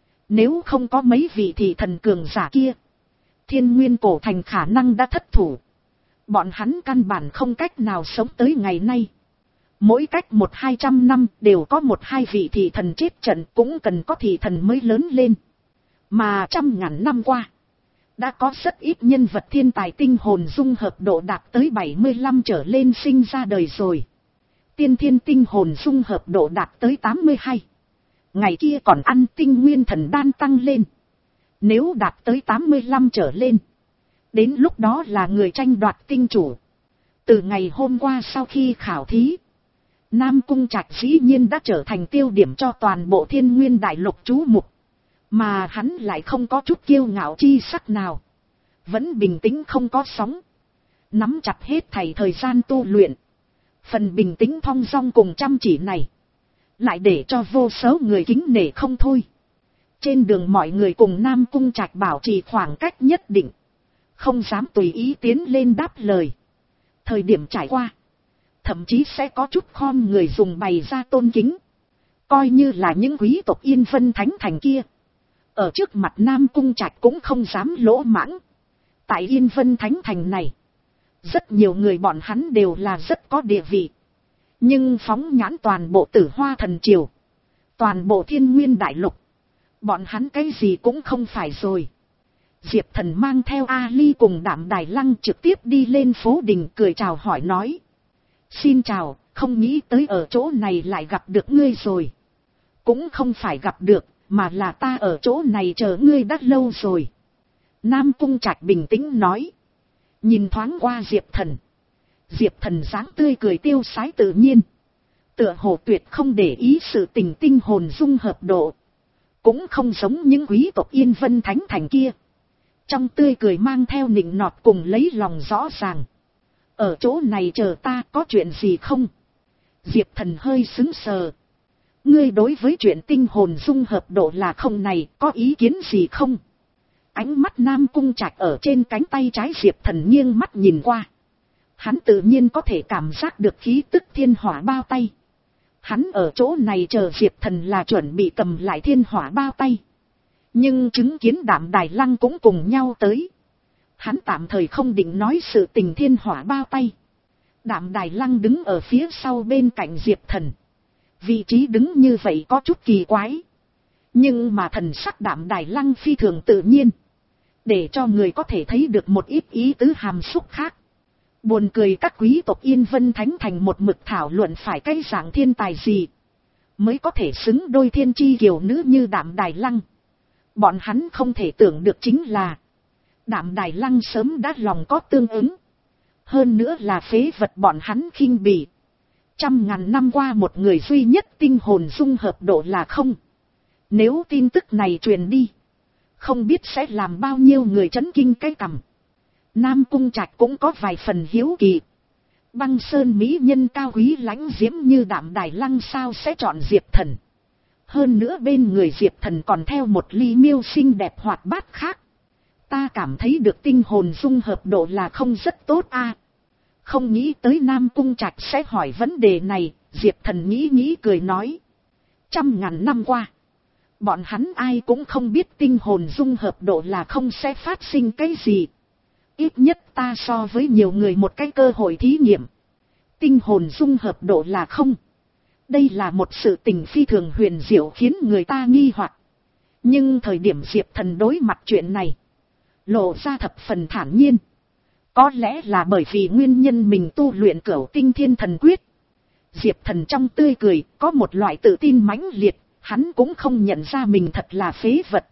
Nếu không có mấy vị thì thần cường giả kia, Thiên Nguyên cổ thành khả năng đã thất thủ. Bọn hắn căn bản không cách nào sống tới ngày nay. Mỗi cách một hai trăm năm đều có một hai vị thị thần chết trận, cũng cần có thị thần mới lớn lên. Mà trăm ngàn năm qua, đã có rất ít nhân vật thiên tài tinh hồn dung hợp độ đạt tới bảy mươi lăm trở lên sinh ra đời rồi. Tiên thiên tinh hồn dung hợp độ đạt tới tám mươi hai. Ngày kia còn ăn tinh nguyên thần đan tăng lên. Nếu đạt tới tám mươi lăm trở lên, đến lúc đó là người tranh đoạt tinh chủ. Từ ngày hôm qua sau khi khảo thí, Nam Cung Trạch dĩ nhiên đã trở thành tiêu điểm cho toàn bộ Thiên Nguyên Đại Lục chú mục. Mà hắn lại không có chút kiêu ngạo chi sắc nào. Vẫn bình tĩnh không có sóng. Nắm chặt hết thảy thời gian tu luyện. Phần bình tĩnh thong dong cùng chăm chỉ này, lại để cho vô số người kính nể không thôi. Trên đường mọi người cùng Nam Cung Trạch bảo trì khoảng cách nhất định. Không dám tùy ý tiến lên đáp lời. Thời điểm trải qua, thậm chí sẽ có chút khom người dùng bày ra tôn kính. Coi như là những quý tộc Yên Vân Thánh Thành kia, ở trước mặt Nam Cung Trạch cũng không dám lỗ mãng. tại Yên Vân Thánh Thành này, rất nhiều người bọn hắn đều là rất có địa vị. Nhưng phóng nhãn toàn bộ Tử Hoa Thần Triều, toàn bộ Thiên Nguyên Đại Lục, bọn hắn cái gì cũng không phải rồi. Diệp Thần mang theo Ali cùng Đạm Đài Lăng trực tiếp đi lên phố đình, cười chào hỏi nói: xin chào, không nghĩ tới ở chỗ này lại gặp được ngươi rồi. Cũng không phải gặp được, mà là ta ở chỗ này chờ ngươi đã lâu rồi. Nam Cung Trạch bình tĩnh nói. Nhìn thoáng qua Diệp Thần, Diệp Thần dáng tươi cười tiêu sái tự nhiên, tựa hồ tuyệt không để ý sự tình tinh hồn dung hợp độ. Cũng không giống những quý tộc Yên Vân Thánh Thành kia, trong tươi cười mang theo nịnh nọt cùng lấy lòng rõ ràng. Ở chỗ này chờ ta có chuyện gì không? Diệp Thần hơi sững sờ. Ngươi đối với chuyện tinh hồn dung hợp độ là không này có ý kiến gì không? Ánh mắt Nam Cung Trạch ở trên cánh tay trái Diệp Thần nghiêng mắt nhìn qua. Hắn tự nhiên có thể cảm giác được khí tức thiên hỏa bao tay. Hắn ở chỗ này chờ Diệp Thần là chuẩn bị cầm lại thiên hỏa bao tay. Nhưng chứng kiến Đạm Đài Lăng cũng cùng nhau tới, hắn tạm thời không định nói sự tình thiên hỏa bao tay. Đạm Đài Lăng đứng ở phía sau bên cạnh Diệp Thần. Vị trí đứng như vậy có chút kỳ quái. Nhưng mà thần sắc Đạm Đài Lăng phi thường tự nhiên, để cho người có thể thấy được một ít ý tứ hàm xúc khác. Buồn cười các quý tộc Yên Vân Thánh Thành một mực thảo luận phải cái dạng thiên tài gì mới có thể xứng đôi thiên chi kiều nữ như Đạm Đài Lăng. Bọn hắn không thể tưởng được chính là Đạm Đài Lăng sớm đã lòng có tương ứng. Hơn nữa là phế vật bọn hắn khinh bỉ. Trăm ngàn năm qua một người duy nhất tinh hồn dung hợp độ là không. Nếu tin tức này truyền đi, không biết sẽ làm bao nhiêu người chấn kinh cái cằm. Nam Cung Trạch cũng có vài phần hiếu kỳ. Băng sơn mỹ nhân cao quý lãnh diễm như Đạm Đài Lăng sao sẽ chọn Diệp Thần. Hơn nữa bên người Diệp Thần còn theo một ly miêu xinh đẹp hoạt bát khác. Ta cảm thấy được tinh hồn dung hợp độ là không rất tốt a. Không nghĩ tới Nam Cung Trạch sẽ hỏi vấn đề này, Diệp Thần nghĩ nghĩ cười nói. Trăm ngàn năm qua, bọn hắn ai cũng không biết tinh hồn dung hợp độ là không sẽ phát sinh cái gì. Ít nhất ta so với nhiều người một cái cơ hội thí nghiệm. Tinh hồn dung hợp độ là không. Đây là một sự tình phi thường huyền diệu khiến người ta nghi hoặc. Nhưng thời điểm Diệp Thần đối mặt chuyện này, lộ ra thập phần thản nhiên. Có lẽ là bởi vì nguyên nhân mình tu luyện Cửu Tinh Thiên Thần Quyết. Diệp Thần trong tươi cười có một loại tự tin mãnh liệt, hắn cũng không nhận ra mình thật là phế vật.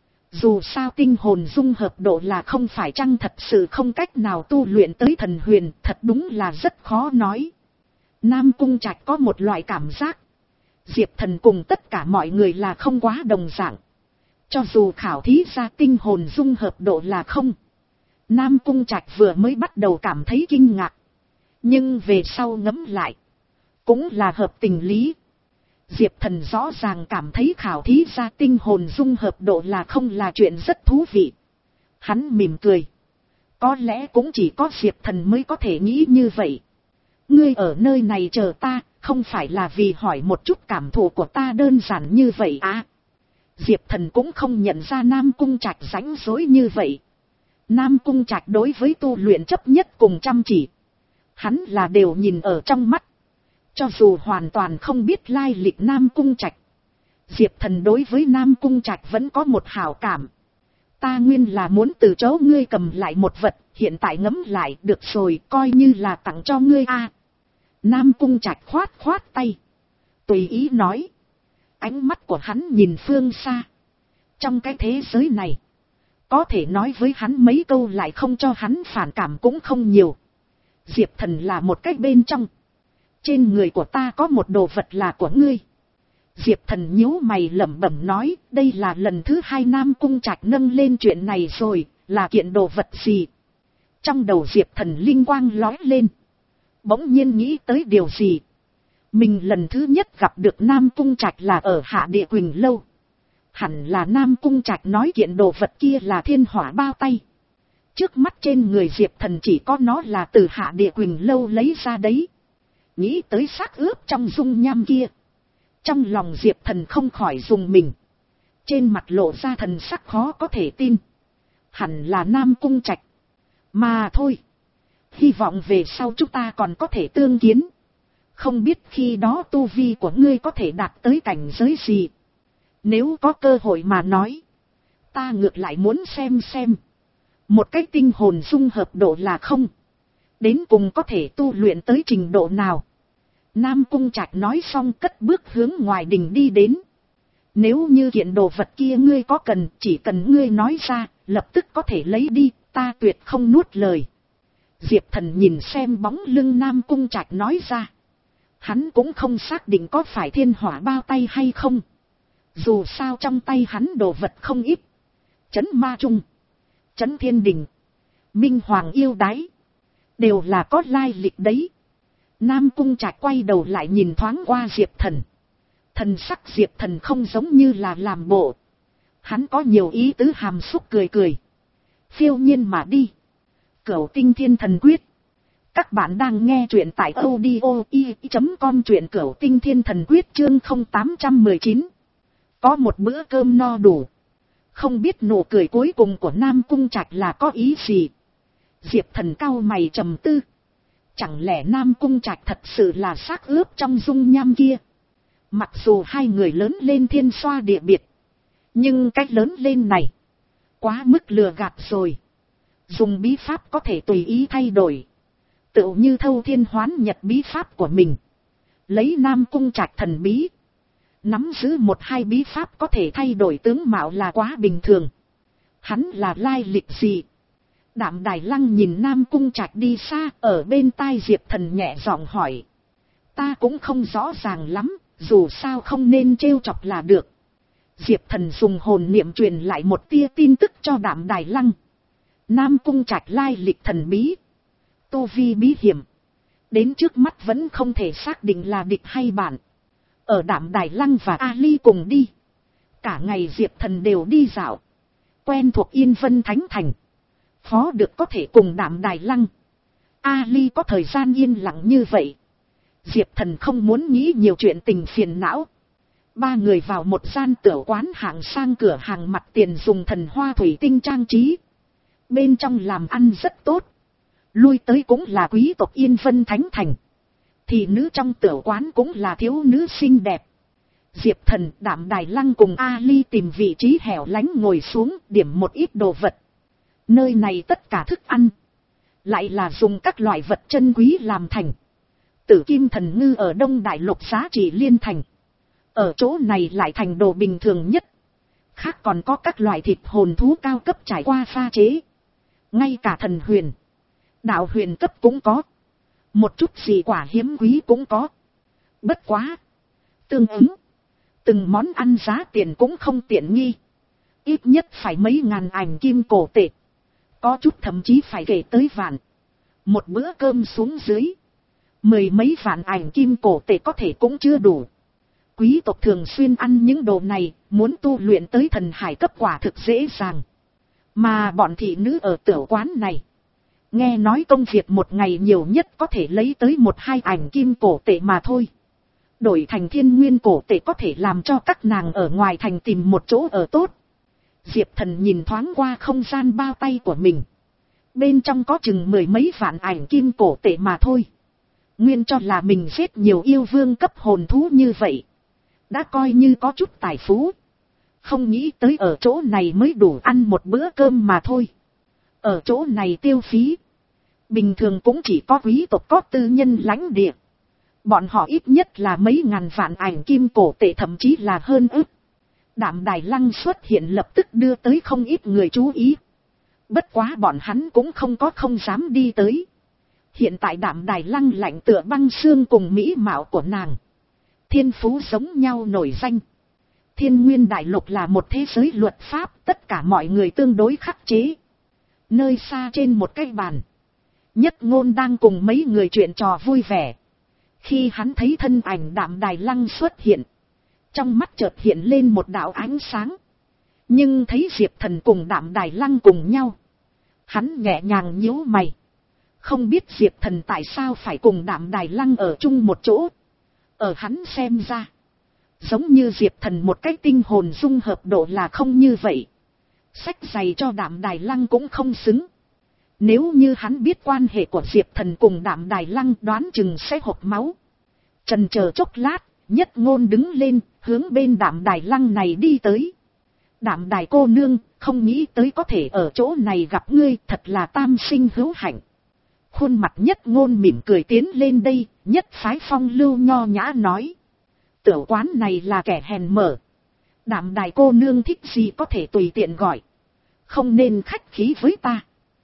Dù sao tinh hồn dung hợp độ là không phải chăng thật sự không cách nào tu luyện tới thần huyền, thật đúng là rất khó nói. Nam Cung Trạch có một loại cảm giác, Diệp Thần cùng tất cả mọi người là không quá đồng dạng. Cho dù khảo thí ra tinh hồn dung hợp độ là không, Nam Cung Trạch vừa mới bắt đầu cảm thấy kinh ngạc. Nhưng về sau ngẫm lại, cũng là hợp tình lý. Diệp Thần rõ ràng cảm thấy khảo thí ra tinh hồn dung hợp độ là không là chuyện rất thú vị. Hắn mỉm cười. Có lẽ cũng chỉ có Diệp Thần mới có thể nghĩ như vậy. Ngươi ở nơi này chờ ta, không phải là vì hỏi một chút cảm thụ của ta đơn giản như vậy à? Diệp Thần cũng không nhận ra Nam Cung Trạch rãnh rỗi như vậy. Nam Cung Trạch đối với tu luyện chấp nhất cùng chăm chỉ, hắn là đều nhìn ở trong mắt. Cho dù hoàn toàn không biết lai lịch Nam Cung Trạch, Diệp Thần đối với Nam Cung Trạch vẫn có một hảo cảm. Ta nguyên là muốn từ chỗ ngươi cầm lại một vật, hiện tại ngẫm lại được rồi, coi như là tặng cho ngươi a. À, Nam Cung Trạch khoát khoát tay, tùy ý nói. Ánh mắt của hắn nhìn phương xa. Trong cái thế giới này, có thể nói với hắn mấy câu lại không cho hắn phản cảm cũng không nhiều. Diệp Thần là một cách bên trong. Trên người của ta có một đồ vật là của ngươi. Diệp Thần nhíu mày lẩm bẩm nói, đây là lần thứ hai Nam Cung Trạch nâng lên chuyện này rồi, là kiện đồ vật gì? Trong đầu Diệp Thần linh quang lói lên. Bỗng nhiên nghĩ tới điều gì? Mình lần thứ nhất gặp được Nam Cung Trạch là ở Hạ Địa Quỳnh Lâu. Hẳn là Nam Cung Trạch nói kiện đồ vật kia là thiên hỏa bao tay. Trước mắt trên người Diệp Thần chỉ có nó là từ Hạ Địa Quỳnh Lâu lấy ra đấy. Nghĩ tới xác ướp trong dung nham kia, trong lòng Diệp Thần không khỏi dùng mình. Trên mặt lộ ra thần sắc khó có thể tin. Hẳn là Nam Cung Trạch. Mà thôi. Hy vọng về sau chúng ta còn có thể tương kiến. Không biết khi đó tu vi của ngươi có thể đạt tới cảnh giới gì. Nếu có cơ hội mà nói. Ta ngược lại muốn xem xem. Một cái tinh hồn dung hợp độ là không. Đến cùng có thể tu luyện tới trình độ nào. Nam Cung Trạch nói xong cất bước hướng ngoài đình đi đến. Nếu như kiện đồ vật kia ngươi có cần, chỉ cần ngươi nói ra, lập tức có thể lấy đi, ta tuyệt không nuốt lời. Diệp Thần nhìn xem bóng lưng Nam Cung Trạch nói ra. Hắn cũng không xác định có phải thiên hỏa bao tay hay không. Dù sao trong tay hắn đồ vật không ít. Chấn ma trung, chấn thiên đình, minh hoàng yêu đái. Đều là có lai lịch đấy. Nam Cung Trạch quay đầu lại nhìn thoáng qua Diệp Thần. Thần sắc Diệp Thần không giống như là làm bộ. Hắn có nhiều ý tứ hàm xúc cười cười. Phiêu nhiên mà đi. Cửu Tinh Thiên Thần Quyết. Các bạn đang nghe truyện tại audio i chấm com, truyện Cửu Tinh Thiên Thần Quyết chương không tám một chín. Có một bữa cơm no đủ. Không biết nụ cười cuối cùng của Nam Cung Trạch là có ý gì. Diệp Thần cau mày trầm tư. Chẳng lẽ Nam Cung Trạch thật sự là xác ướp trong dung nham kia. Mặc dù hai người lớn lên thiên xoa địa biệt. Nhưng cách lớn lên này. Quá mức lừa gạt rồi. Dùng bí pháp có thể tùy ý thay đổi. Tựu như Thâu Thiên Hoán Nhật bí pháp của mình. Lấy Nam Cung Trạch thần bí. Nắm giữ một hai bí pháp có thể thay đổi tướng mạo là quá bình thường. Hắn là lai lịch gì? Đạm Đài Lăng nhìn Nam Cung Trạch đi xa, ở bên tai Diệp Thần nhẹ giọng hỏi. Ta cũng không rõ ràng lắm, dù sao không nên trêu chọc là được. Diệp Thần dùng hồn niệm truyền lại một tia tin tức cho Đạm Đài Lăng. Nam Cung Trạch lai lịch thần bí. Tu vi bí hiểm. Đến trước mắt vẫn không thể xác định là địch hay bạn. Ở Đạm Đài Lăng và Ali cùng đi. Cả ngày Diệp Thần đều đi dạo. Quen thuộc Yên Vân Thánh Thành. Phó được có thể cùng Đạm Đài Lăng. Ali có thời gian yên lặng như vậy. Diệp Thần không muốn nghĩ nhiều chuyện tình phiền não. Ba người vào một gian tiểu quán hạng sang, cửa hàng mặt tiền dùng thần hoa thủy tinh trang trí. Bên trong làm ăn rất tốt. Lui tới cũng là quý tộc Yên Vân Thánh Thành. Thì nữ trong tiểu quán cũng là thiếu nữ xinh đẹp. Diệp Thần, Đạm Đài Lăng cùng Ali tìm vị trí hẻo lánh ngồi xuống, điểm một ít đồ vật. Nơi này tất cả thức ăn. Lại là dùng các loại vật chân quý làm thành. Tử kim thần ngư ở Đông Đại Lục giá trị liên thành. Ở chỗ này lại thành đồ bình thường nhất. Khác còn có các loại thịt hồn thú cao cấp trải qua pha chế. Ngay cả thần huyền, đạo huyền cấp cũng có. Một chút gì quả hiếm quý cũng có. Bất quá. Tương ứng. Từng món ăn giá tiền cũng không tiện nghi. Ít nhất phải mấy ngàn ảnh kim cổ tệ. Có chút thậm chí phải kể tới vạn. Một bữa cơm xuống dưới. Mười mấy vạn ảnh kim cổ tệ có thể cũng chưa đủ. Quý tộc thường xuyên ăn những đồ này. Muốn tu luyện tới thần hải cấp quả thực dễ dàng. Mà bọn thị nữ ở tiểu quán này. Nghe nói công việc một ngày nhiều nhất có thể lấy tới một hai ảnh kim cổ tệ mà thôi. Đổi thành thiên nguyên cổ tệ có thể làm cho các nàng ở ngoài thành tìm một chỗ ở tốt. Diệp Thần nhìn thoáng qua không gian bao tay của mình. Bên trong có chừng mười mấy vạn ảnh kim cổ tệ mà thôi. Nguyên cho là mình giết nhiều yêu vương cấp hồn thú như vậy. Đã coi như có chút tài phú. Không nghĩ tới ở chỗ này mới đủ ăn một bữa cơm mà thôi. Ở chỗ này tiêu phí. Bình thường cũng chỉ có quý tộc có tư nhân lãnh địa. Bọn họ ít nhất là mấy ngàn vạn ảnh kim cổ tệ, thậm chí là hơn ức. Đạm Đài Lăng xuất hiện lập tức đưa tới không ít người chú ý. Bất quá bọn hắn cũng không có không dám đi tới. Hiện tại Đạm Đài Lăng lạnh tựa băng xương cùng mỹ mạo của nàng. Thiên phú giống nhau nổi danh. Thiên Nguyên Đại Lục là một thế giới luật pháp, tất cả mọi người tương đối khắc chế. Nơi xa trên một cái bàn. Nhất Ngôn đang cùng mấy người chuyện trò vui vẻ. Khi hắn thấy thân ảnh Đạm Đài Lăng xuất hiện. Trong mắt chợt hiện lên một đạo ánh sáng. Nhưng thấy Diệp Thần cùng Đạm Đài Lăng cùng nhau. Hắn nhẹ nhàng nhíu mày. Không biết Diệp Thần tại sao phải cùng Đạm Đài Lăng ở chung một chỗ. Ở hắn xem ra. Giống như Diệp Thần một cái tinh hồn dung hợp độ là không như vậy. Sách giày cho Đạm Đài Lăng cũng không xứng. Nếu như hắn biết quan hệ của Diệp Thần cùng Đạm Đài Lăng đoán chừng sẽ hộc máu. Trần chờ chốc lát, Nhất Ngôn đứng lên, hướng bên Đạm Đài Lăng này đi tới. Đạm Đài cô nương, không nghĩ tới có thể ở chỗ này gặp ngươi, thật là tam sinh hữu hạnh. Khuôn mặt Nhất Ngôn mỉm cười tiến lên đây, nhất phái phong lưu nho nhã nói. Tiểu quán này là kẻ hèn mở. Đạm Đài cô nương thích gì có thể tùy tiện gọi. Không nên khách khí với ta.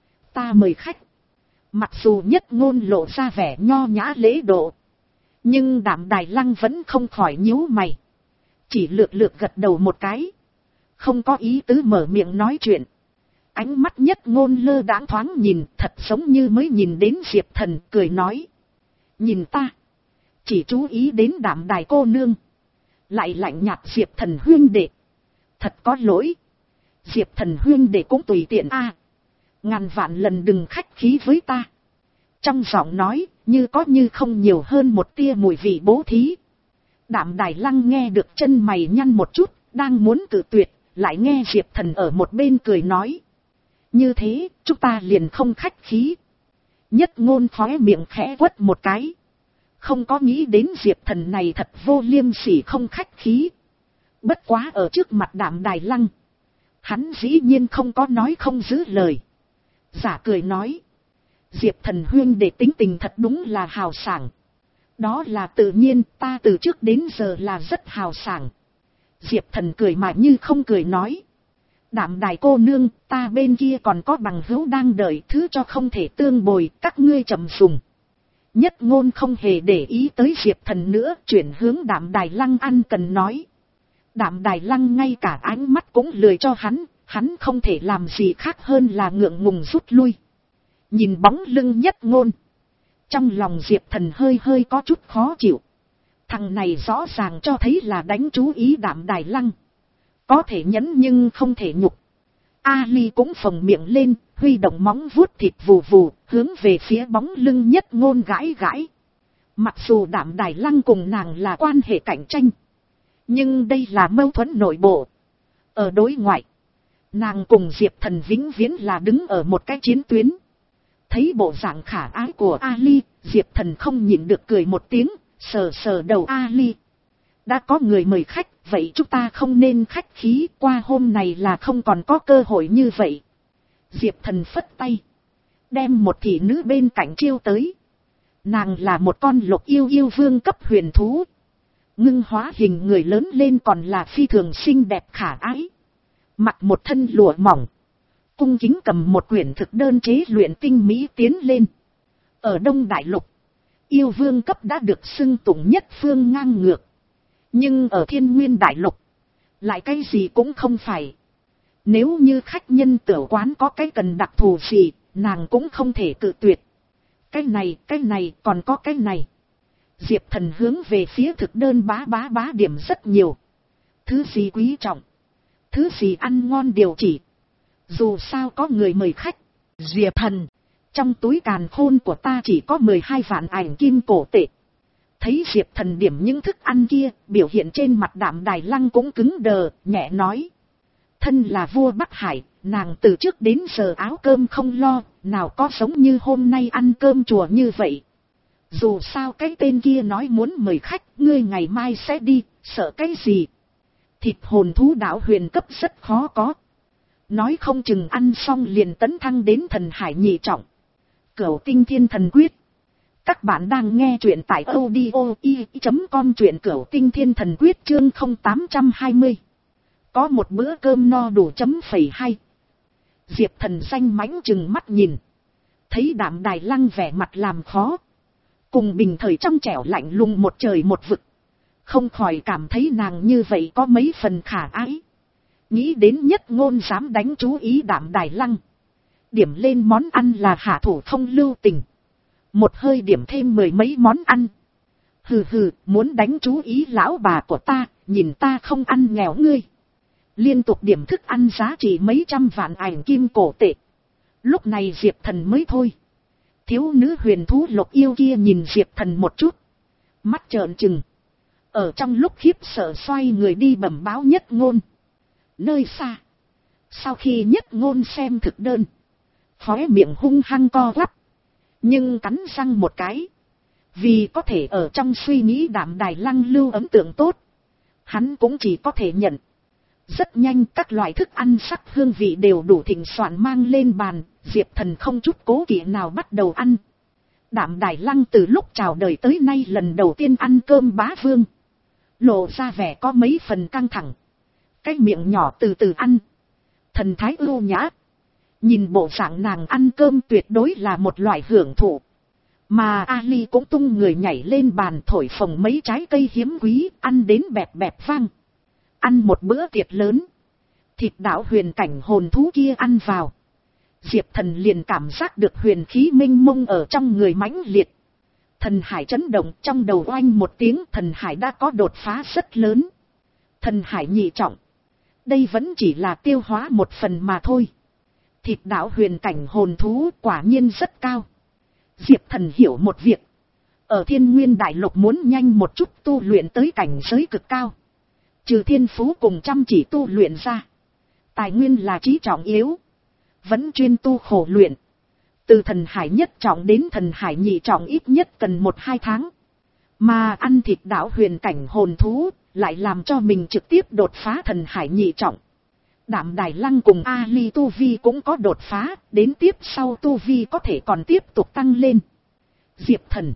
Ta mời khách. Mặc dù Nhất Ngôn lộ ra vẻ nho nhã lễ độ, nhưng Đạm Đài Lăng vẫn không khỏi nhíu mày. Chỉ lược lược gật đầu một cái. Không có ý tứ mở miệng nói chuyện. Ánh mắt Nhất Ngôn lơ đãng thoáng nhìn, thật giống như mới nhìn đến Diệp Thần, cười nói. Nhìn ta. Chỉ chú ý đến Đạm Đài cô nương. Lại lạnh nhạt Diệp Thần huynh đệ. Thật có lỗi. Diệp Thần huynh đệ cũng tùy tiện a. Ngàn vạn lần đừng khách khí với ta. Trong giọng nói, như có như không nhiều hơn một tia mùi vị bố thí. Đạm Đài Lăng nghe được chân mày nhăn một chút, đang muốn cự tuyệt, lại nghe Diệp Thần ở một bên cười nói. Như thế, chúng ta liền không khách khí. Nhất Ngôn khóe miệng khẽ quất một cái. Không có nghĩ đến Diệp Thần này thật vô liêm sỉ không khách khí. Bất quá ở trước mặt Đạm Đài Lăng, hắn dĩ nhiên không có nói không giữ lời. Giả cười nói. Diệp Thần huynh để tính tình thật đúng là hào sảng. Đó là tự nhiên, ta từ trước đến giờ là rất hào sảng. Diệp Thần cười mà như không cười nói. Đạm Đài cô nương, ta bên kia còn có bằng hữu đang đợi, thứ cho không thể tương bồi, các ngươi chậm dùng. Nhất Ngôn không hề để ý tới Diệp Thần nữa, chuyển hướng Đạm Đài Lăng ăn cần nói. Đạm Đài Lăng ngay cả ánh mắt cũng lười cho hắn, hắn không thể làm gì khác hơn là ngượng ngùng rút lui. Nhìn bóng lưng Nhất Ngôn, trong lòng Diệp Thần hơi hơi có chút khó chịu. Thằng này rõ ràng cho thấy là đánh chú ý Đạm Đài Lăng. Có thể nhẫn nhưng không thể nhục. Ali cũng phồng miệng lên, huy động móng vuốt thịt vù vù, hướng về phía bóng lưng Nhất Ngôn gãi gãi. Mặc dù Đạm Đài Lăng cùng nàng là quan hệ cạnh tranh, nhưng đây là mâu thuẫn nội bộ. Ở đối ngoại, nàng cùng Diệp Thần vĩnh viễn là đứng ở một cái chiến tuyến. Thấy bộ dạng khả ái của Ali, Diệp Thần không nhịn được cười một tiếng, sờ sờ đầu Ali. Đã có người mời khách, vậy chúng ta không nên khách khí, qua hôm này là không còn có cơ hội như vậy. Diệp Thần phất tay, đem một thị nữ bên cạnh chiêu tới. Nàng là một con lục yêu yêu vương cấp huyền thú. Ngưng hóa hình người lớn lên còn là phi thường xinh đẹp khả ái. Mặc một thân lụa mỏng, cung kính cầm một quyển thực đơn chế luyện tinh mỹ tiến lên. Ở Đông Đại Lục, yêu vương cấp đã được xưng tụng nhất phương ngang ngược. Nhưng ở Thiên Nguyên Đại Lục, lại cái gì cũng không phải. Nếu như khách nhân tiểu quán có cái cần đặc thù gì, nàng cũng không thể cự tuyệt. Cái này, cái này, còn có cái này. Diệp Thần hướng về phía thực đơn bá bá bá điểm rất nhiều. Thứ gì quý trọng, thứ gì ăn ngon điều chỉ. Dù sao có người mời khách. Diệp Thần, trong túi càn khôn của ta chỉ có mười hai vạn ảnh kim cổ tệ. Thấy Diệp Thần điểm những thức ăn kia, biểu hiện trên mặt Đạm Đài Lăng cũng cứng đờ, nhẹ nói. Thân là vua Bắc Hải, nàng từ trước đến giờ áo cơm không lo, nào có giống như hôm nay ăn cơm chùa như vậy. Dù sao cái tên kia nói muốn mời khách, ngươi ngày mai sẽ đi, sợ cái gì. Thịt hồn thú đảo huyền cấp rất khó có. Nói không chừng ăn xong liền tấn thăng đến thần hải nhị trọng. Cửu tinh thiên thần quyết. Các bạn đang nghe truyện tại audio i chấm com, truyện Cửu tinh thiên thần quyết chương không tám hai không. Có một bữa cơm no đủ chấm phẩy hay. Diệp Thần xanh mãnh chừng mắt nhìn. Thấy Đạm Đài Lăng vẻ mặt làm khó. Cùng bình thời trong trẻo lạnh lùng một trời một vực. Không khỏi cảm thấy nàng như vậy có mấy phần khả ái. Nghĩ đến Nhất Ngôn dám đánh chú ý Đạm Đài Lăng. Điểm lên món ăn là hạ thủ không lưu tình. Một hơi điểm thêm mười mấy món ăn. Hừ hừ, muốn đánh chú ý lão bà của ta, nhìn ta không ăn nghèo ngươi. Liên tục điểm thức ăn giá trị mấy trăm vạn ảnh kim cổ tệ. Lúc này Diệp Thần mới thôi. Thiếu nữ huyền thú lục yêu kia nhìn Diệp Thần một chút. Mắt trợn trừng. Ở trong lúc khiếp sợ xoay người đi bẩm báo Nhất Ngôn. Nơi xa. Sau khi Nhất Ngôn xem thực đơn. Khóe miệng hung hăng co quắp. Nhưng cắn răng một cái. Vì có thể ở trong suy nghĩ Đạm Đài Lăng lưu ấn tượng tốt. Hắn cũng chỉ có thể nhận. Rất nhanh các loại thức ăn sắc hương vị đều đủ thịnh soạn mang lên bàn. Diệp Thần không chút cố kỵ nào bắt đầu ăn. Đạm Đài Lăng từ lúc chào đời tới nay lần đầu tiên ăn cơm bá vương. Lộ ra vẻ có mấy phần căng thẳng. Cái miệng nhỏ từ từ ăn. Thần thái ưu nhã. Nhìn bộ dạng nàng ăn cơm tuyệt đối là một loại hưởng thụ. Mà Ali cũng tung người nhảy lên bàn thổi phồng mấy trái cây hiếm quý, ăn đến bẹp bẹp vang. Ăn một bữa tiệc lớn. Thịt đảo huyền cảnh hồn thú kia ăn vào. Diệp Thần liền cảm giác được huyền khí minh mông ở trong người mãnh liệt. Thần hải chấn động, trong đầu oanh một tiếng, thần hải đã có đột phá rất lớn. Thần hải nhị trọng. Đây vẫn chỉ là tiêu hóa một phần mà thôi. Thịt đảo huyền cảnh hồn thú quả nhiên rất cao. Diệp Thần hiểu một việc. Ở Thiên Nguyên Đại Lục muốn nhanh một chút tu luyện tới cảnh giới cực cao. Trừ thiên phú cùng chăm chỉ tu luyện ra. Tài nguyên là chí trọng yếu. Vẫn chuyên tu khổ luyện. Từ thần hải nhất trọng đến thần hải nhị trọng ít nhất cần một hai tháng. Mà ăn thịt đảo huyền cảnh hồn thú lại làm cho mình trực tiếp đột phá thần hải nhị trọng. Đạm Đài Lăng cùng Ali tu vi cũng có đột phá, đến tiếp sau tu vi có thể còn tiếp tục tăng lên. Diệp Thần,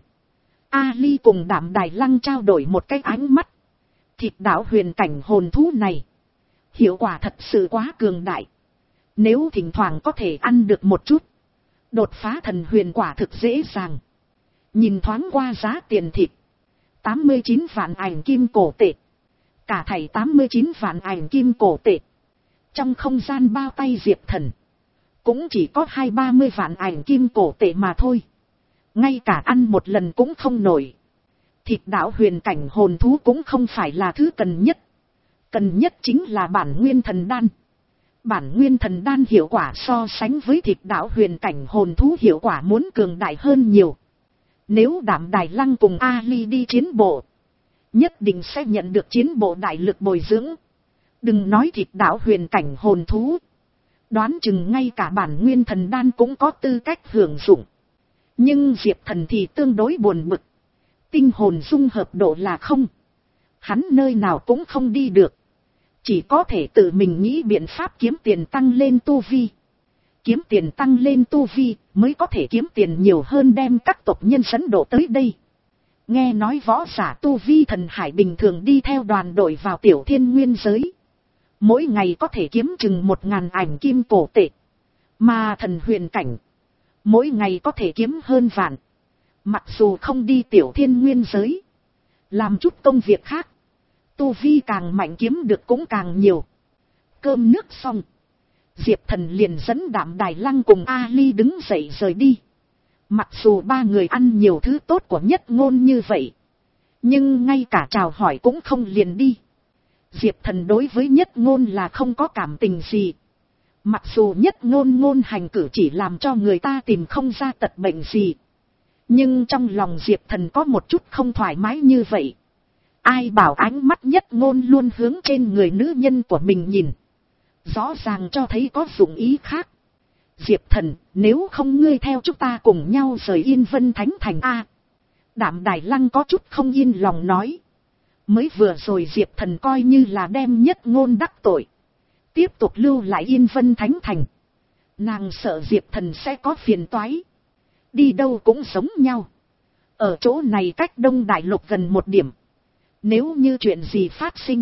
Ali cùng Đạm Đài Lăng trao đổi một cái ánh mắt. Thịt đảo huyền cảnh hồn thú này, hiệu quả thật sự quá cường đại. Nếu thỉnh thoảng có thể ăn được một chút, đột phá thần huyền quả thực dễ dàng. Nhìn thoáng qua giá tiền thịt, tám mươi chín vạn ảnh kim cổ tệ. Cả thảy tám mươi chín vạn ảnh kim cổ tệ. Trong không gian bao tay Diệp Thần, cũng chỉ có hai ba mươi vạn ảnh kim cổ tệ mà thôi. Ngay cả ăn một lần cũng không nổi. Thịt đảo huyền cảnh hồn thú cũng không phải là thứ cần nhất. Cần nhất chính là bản nguyên thần đan. Bản nguyên thần đan hiệu quả so sánh với thịt đảo huyền cảnh hồn thú hiệu quả muốn cường đại hơn nhiều. Nếu Đạm Đài Lăng cùng Ali đi chiến bộ, nhất định sẽ nhận được chiến bộ đại lực bồi dưỡng. Đừng nói thịt đảo huyền cảnh hồn thú. Đoán chừng ngay cả bản nguyên thần đan cũng có tư cách hưởng dụng. Nhưng Diệp Thần thì tương đối buồn bực. Tinh hồn dung hợp độ là không. Hắn nơi nào cũng không đi được. Chỉ có thể tự mình nghĩ biện pháp kiếm tiền tăng lên tu vi. Kiếm tiền tăng lên tu vi mới có thể kiếm tiền nhiều hơn đem các tộc nhân dẫn độ tới đây. Nghe nói võ giả tu vi thần hải bình thường đi theo đoàn đội vào tiểu thiên nguyên giới. Mỗi ngày có thể kiếm chừng một ngàn ảnh kim cổ tệ. Mà thần huyền cảnh, mỗi ngày có thể kiếm hơn vạn. Mặc dù không đi tiểu thiên nguyên giới, làm chút công việc khác, tu vi càng mạnh kiếm được cũng càng nhiều. Cơm nước xong, Diệp Thần liền dẫn Đạm Đài Lăng cùng Ali đứng dậy rời đi. Mặc dù ba người ăn nhiều thứ tốt của Nhất Ngôn như vậy, nhưng ngay cả chào hỏi cũng không liền đi. Diệp Thần đối với Nhất Ngôn là không có cảm tình gì. Mặc dù Nhất Ngôn ngôn hành cử chỉ làm cho người ta tìm không ra tật bệnh gì, nhưng trong lòng Diệp Thần có một chút không thoải mái như vậy. Ai bảo ánh mắt Nhất Ngôn luôn hướng trên người nữ nhân của mình nhìn, rõ ràng cho thấy có dụng ý khác. Diệp Thần, nếu không ngươi theo chúng ta cùng nhau rời Yên Vân Thánh Thành a. Đạm Đài Lăng có chút không yên lòng nói. Mới vừa rồi Diệp Thần coi như là đem Nhất Ngôn đắc tội, tiếp tục lưu lại Yên Vân Thánh Thành. Nàng sợ Diệp Thần sẽ có phiền toái. Đi đâu cũng giống nhau. Ở chỗ này cách Đông Đại Lục gần một điểm. Nếu như chuyện gì phát sinh,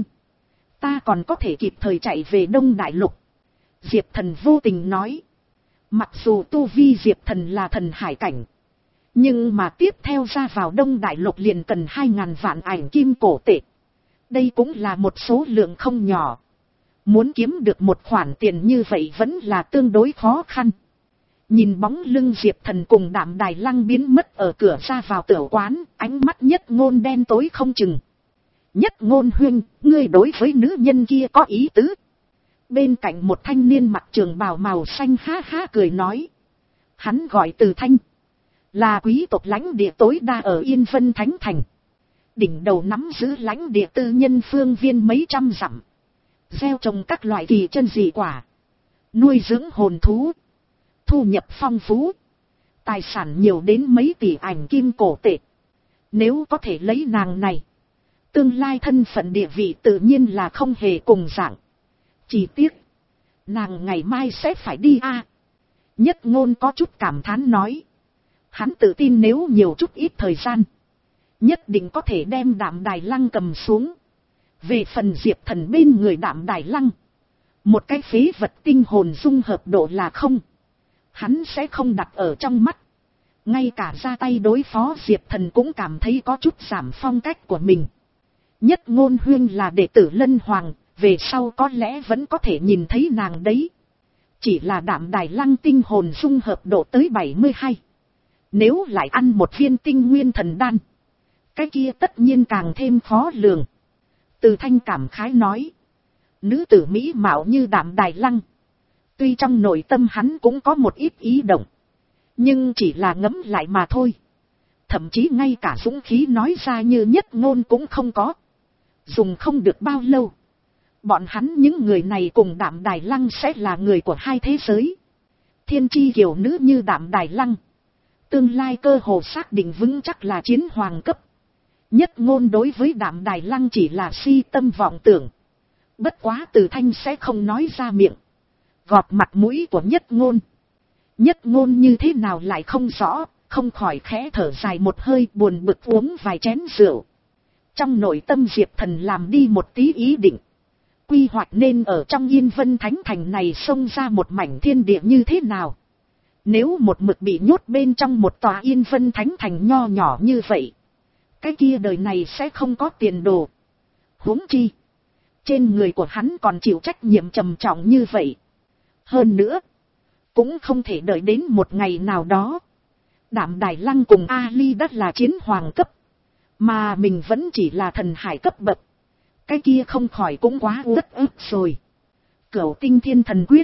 ta còn có thể kịp thời chạy về Đông Đại Lục. Diệp Thần vô tình nói. Mặc dù tu vi Diệp Thần là thần hải cảnh, nhưng mà tiếp theo ra vào Đông Đại Lục liền cần hai ngàn vạn ảnh kim cổ tệ. Đây cũng là một số lượng không nhỏ. Muốn kiếm được một khoản tiền như vậy vẫn là tương đối khó khăn. Nhìn bóng lưng Diệp Thần cùng Đạm Đài Lăng biến mất ở cửa ra vào tiểu quán, ánh mắt Nhất Ngôn đen tối không chừng. Nhất Ngôn huynh, ngươi đối với nữ nhân kia có ý tứ? Bên cạnh một thanh niên mặc trường bào màu xanh ha ha cười nói. Hắn gọi Từ Thanh, là quý tộc lãnh địa tối đa ở Yên Vân Thánh Thành. Đỉnh đầu nắm giữ lãnh địa tư nhân phương viên mấy trăm dặm, gieo trồng các loại kỳ chân dị quả, nuôi dưỡng hồn thú, thu nhập phong phú, tài sản nhiều đến mấy tỷ ảnh kim cổ tệ. Nếu có thể lấy nàng này, tương lai thân phận địa vị tự nhiên là không hề cùng dạng. Chỉ tiếc, nàng ngày mai sẽ phải đi a. À. Nhất Ngôn có chút cảm thán nói. Hắn tự tin nếu nhiều chút ít thời gian, nhất định có thể đem Đạm Đài Lăng cầm xuống. Về phần Diệp Thần bên người Đạm Đài Lăng, một cái phế vật tinh hồn dung hợp độ là không, hắn sẽ không đặt ở trong mắt. Ngay cả ra tay đối phó Diệp Thần cũng cảm thấy có chút giảm phong cách của mình. Nhất Ngôn huyên là đệ tử Lân Hoàng, về sau có lẽ vẫn có thể nhìn thấy nàng đấy. Chỉ là Đạm Đài Lăng tinh hồn dung hợp độ tới bảy mươi hai. Nếu lại ăn một viên tinh nguyên thần đan, cái kia tất nhiên càng thêm khó lường. Từ Thanh cảm khái nói. Nữ tử mỹ mạo như Đạm Đài Lăng, tuy trong nội tâm hắn cũng có một ít ý động, nhưng chỉ là ngẫm lại mà thôi. Thậm chí ngay cả dũng khí nói ra như Nhất Ngôn cũng không có. Dùng không được bao lâu, bọn hắn những người này cùng Đạm Đài Lăng sẽ là người của hai thế giới. Thiên chi kiều nữ như Đạm Đài Lăng, tương lai cơ hồ xác định vững chắc là chiến hoàng cấp. Nhất Ngôn đối với Đạm Đài Lăng chỉ là si tâm vọng tưởng. Bất quá Từ Thanh sẽ không nói ra miệng. Gọt mặt mũi của Nhất Ngôn. Nhất Ngôn như thế nào lại không rõ, không khỏi khẽ thở dài một hơi, buồn bực uống vài chén rượu. Trong nội tâm Diệp Thần làm đi một tí ý định. Quy hoạch nên ở trong Yên Vân Thánh Thành này xông ra một mảnh thiên địa như thế nào. Nếu một mực bị nhốt bên trong một tòa Yên Vân Thánh Thành nho nhỏ như vậy, cái kia đời này sẽ không có tiền đồ. Huống chi, trên người của hắn còn chịu trách nhiệm trầm trọng như vậy. Hơn nữa, cũng không thể đợi đến một ngày nào đó, Đạm Đài Lăng cùng Ali đất là chiến hoàng cấp, mà mình vẫn chỉ là thần hải cấp bậc. Cái kia không khỏi cũng quá uất ức rồi. Cửu Tinh Thiên Thần Quyết,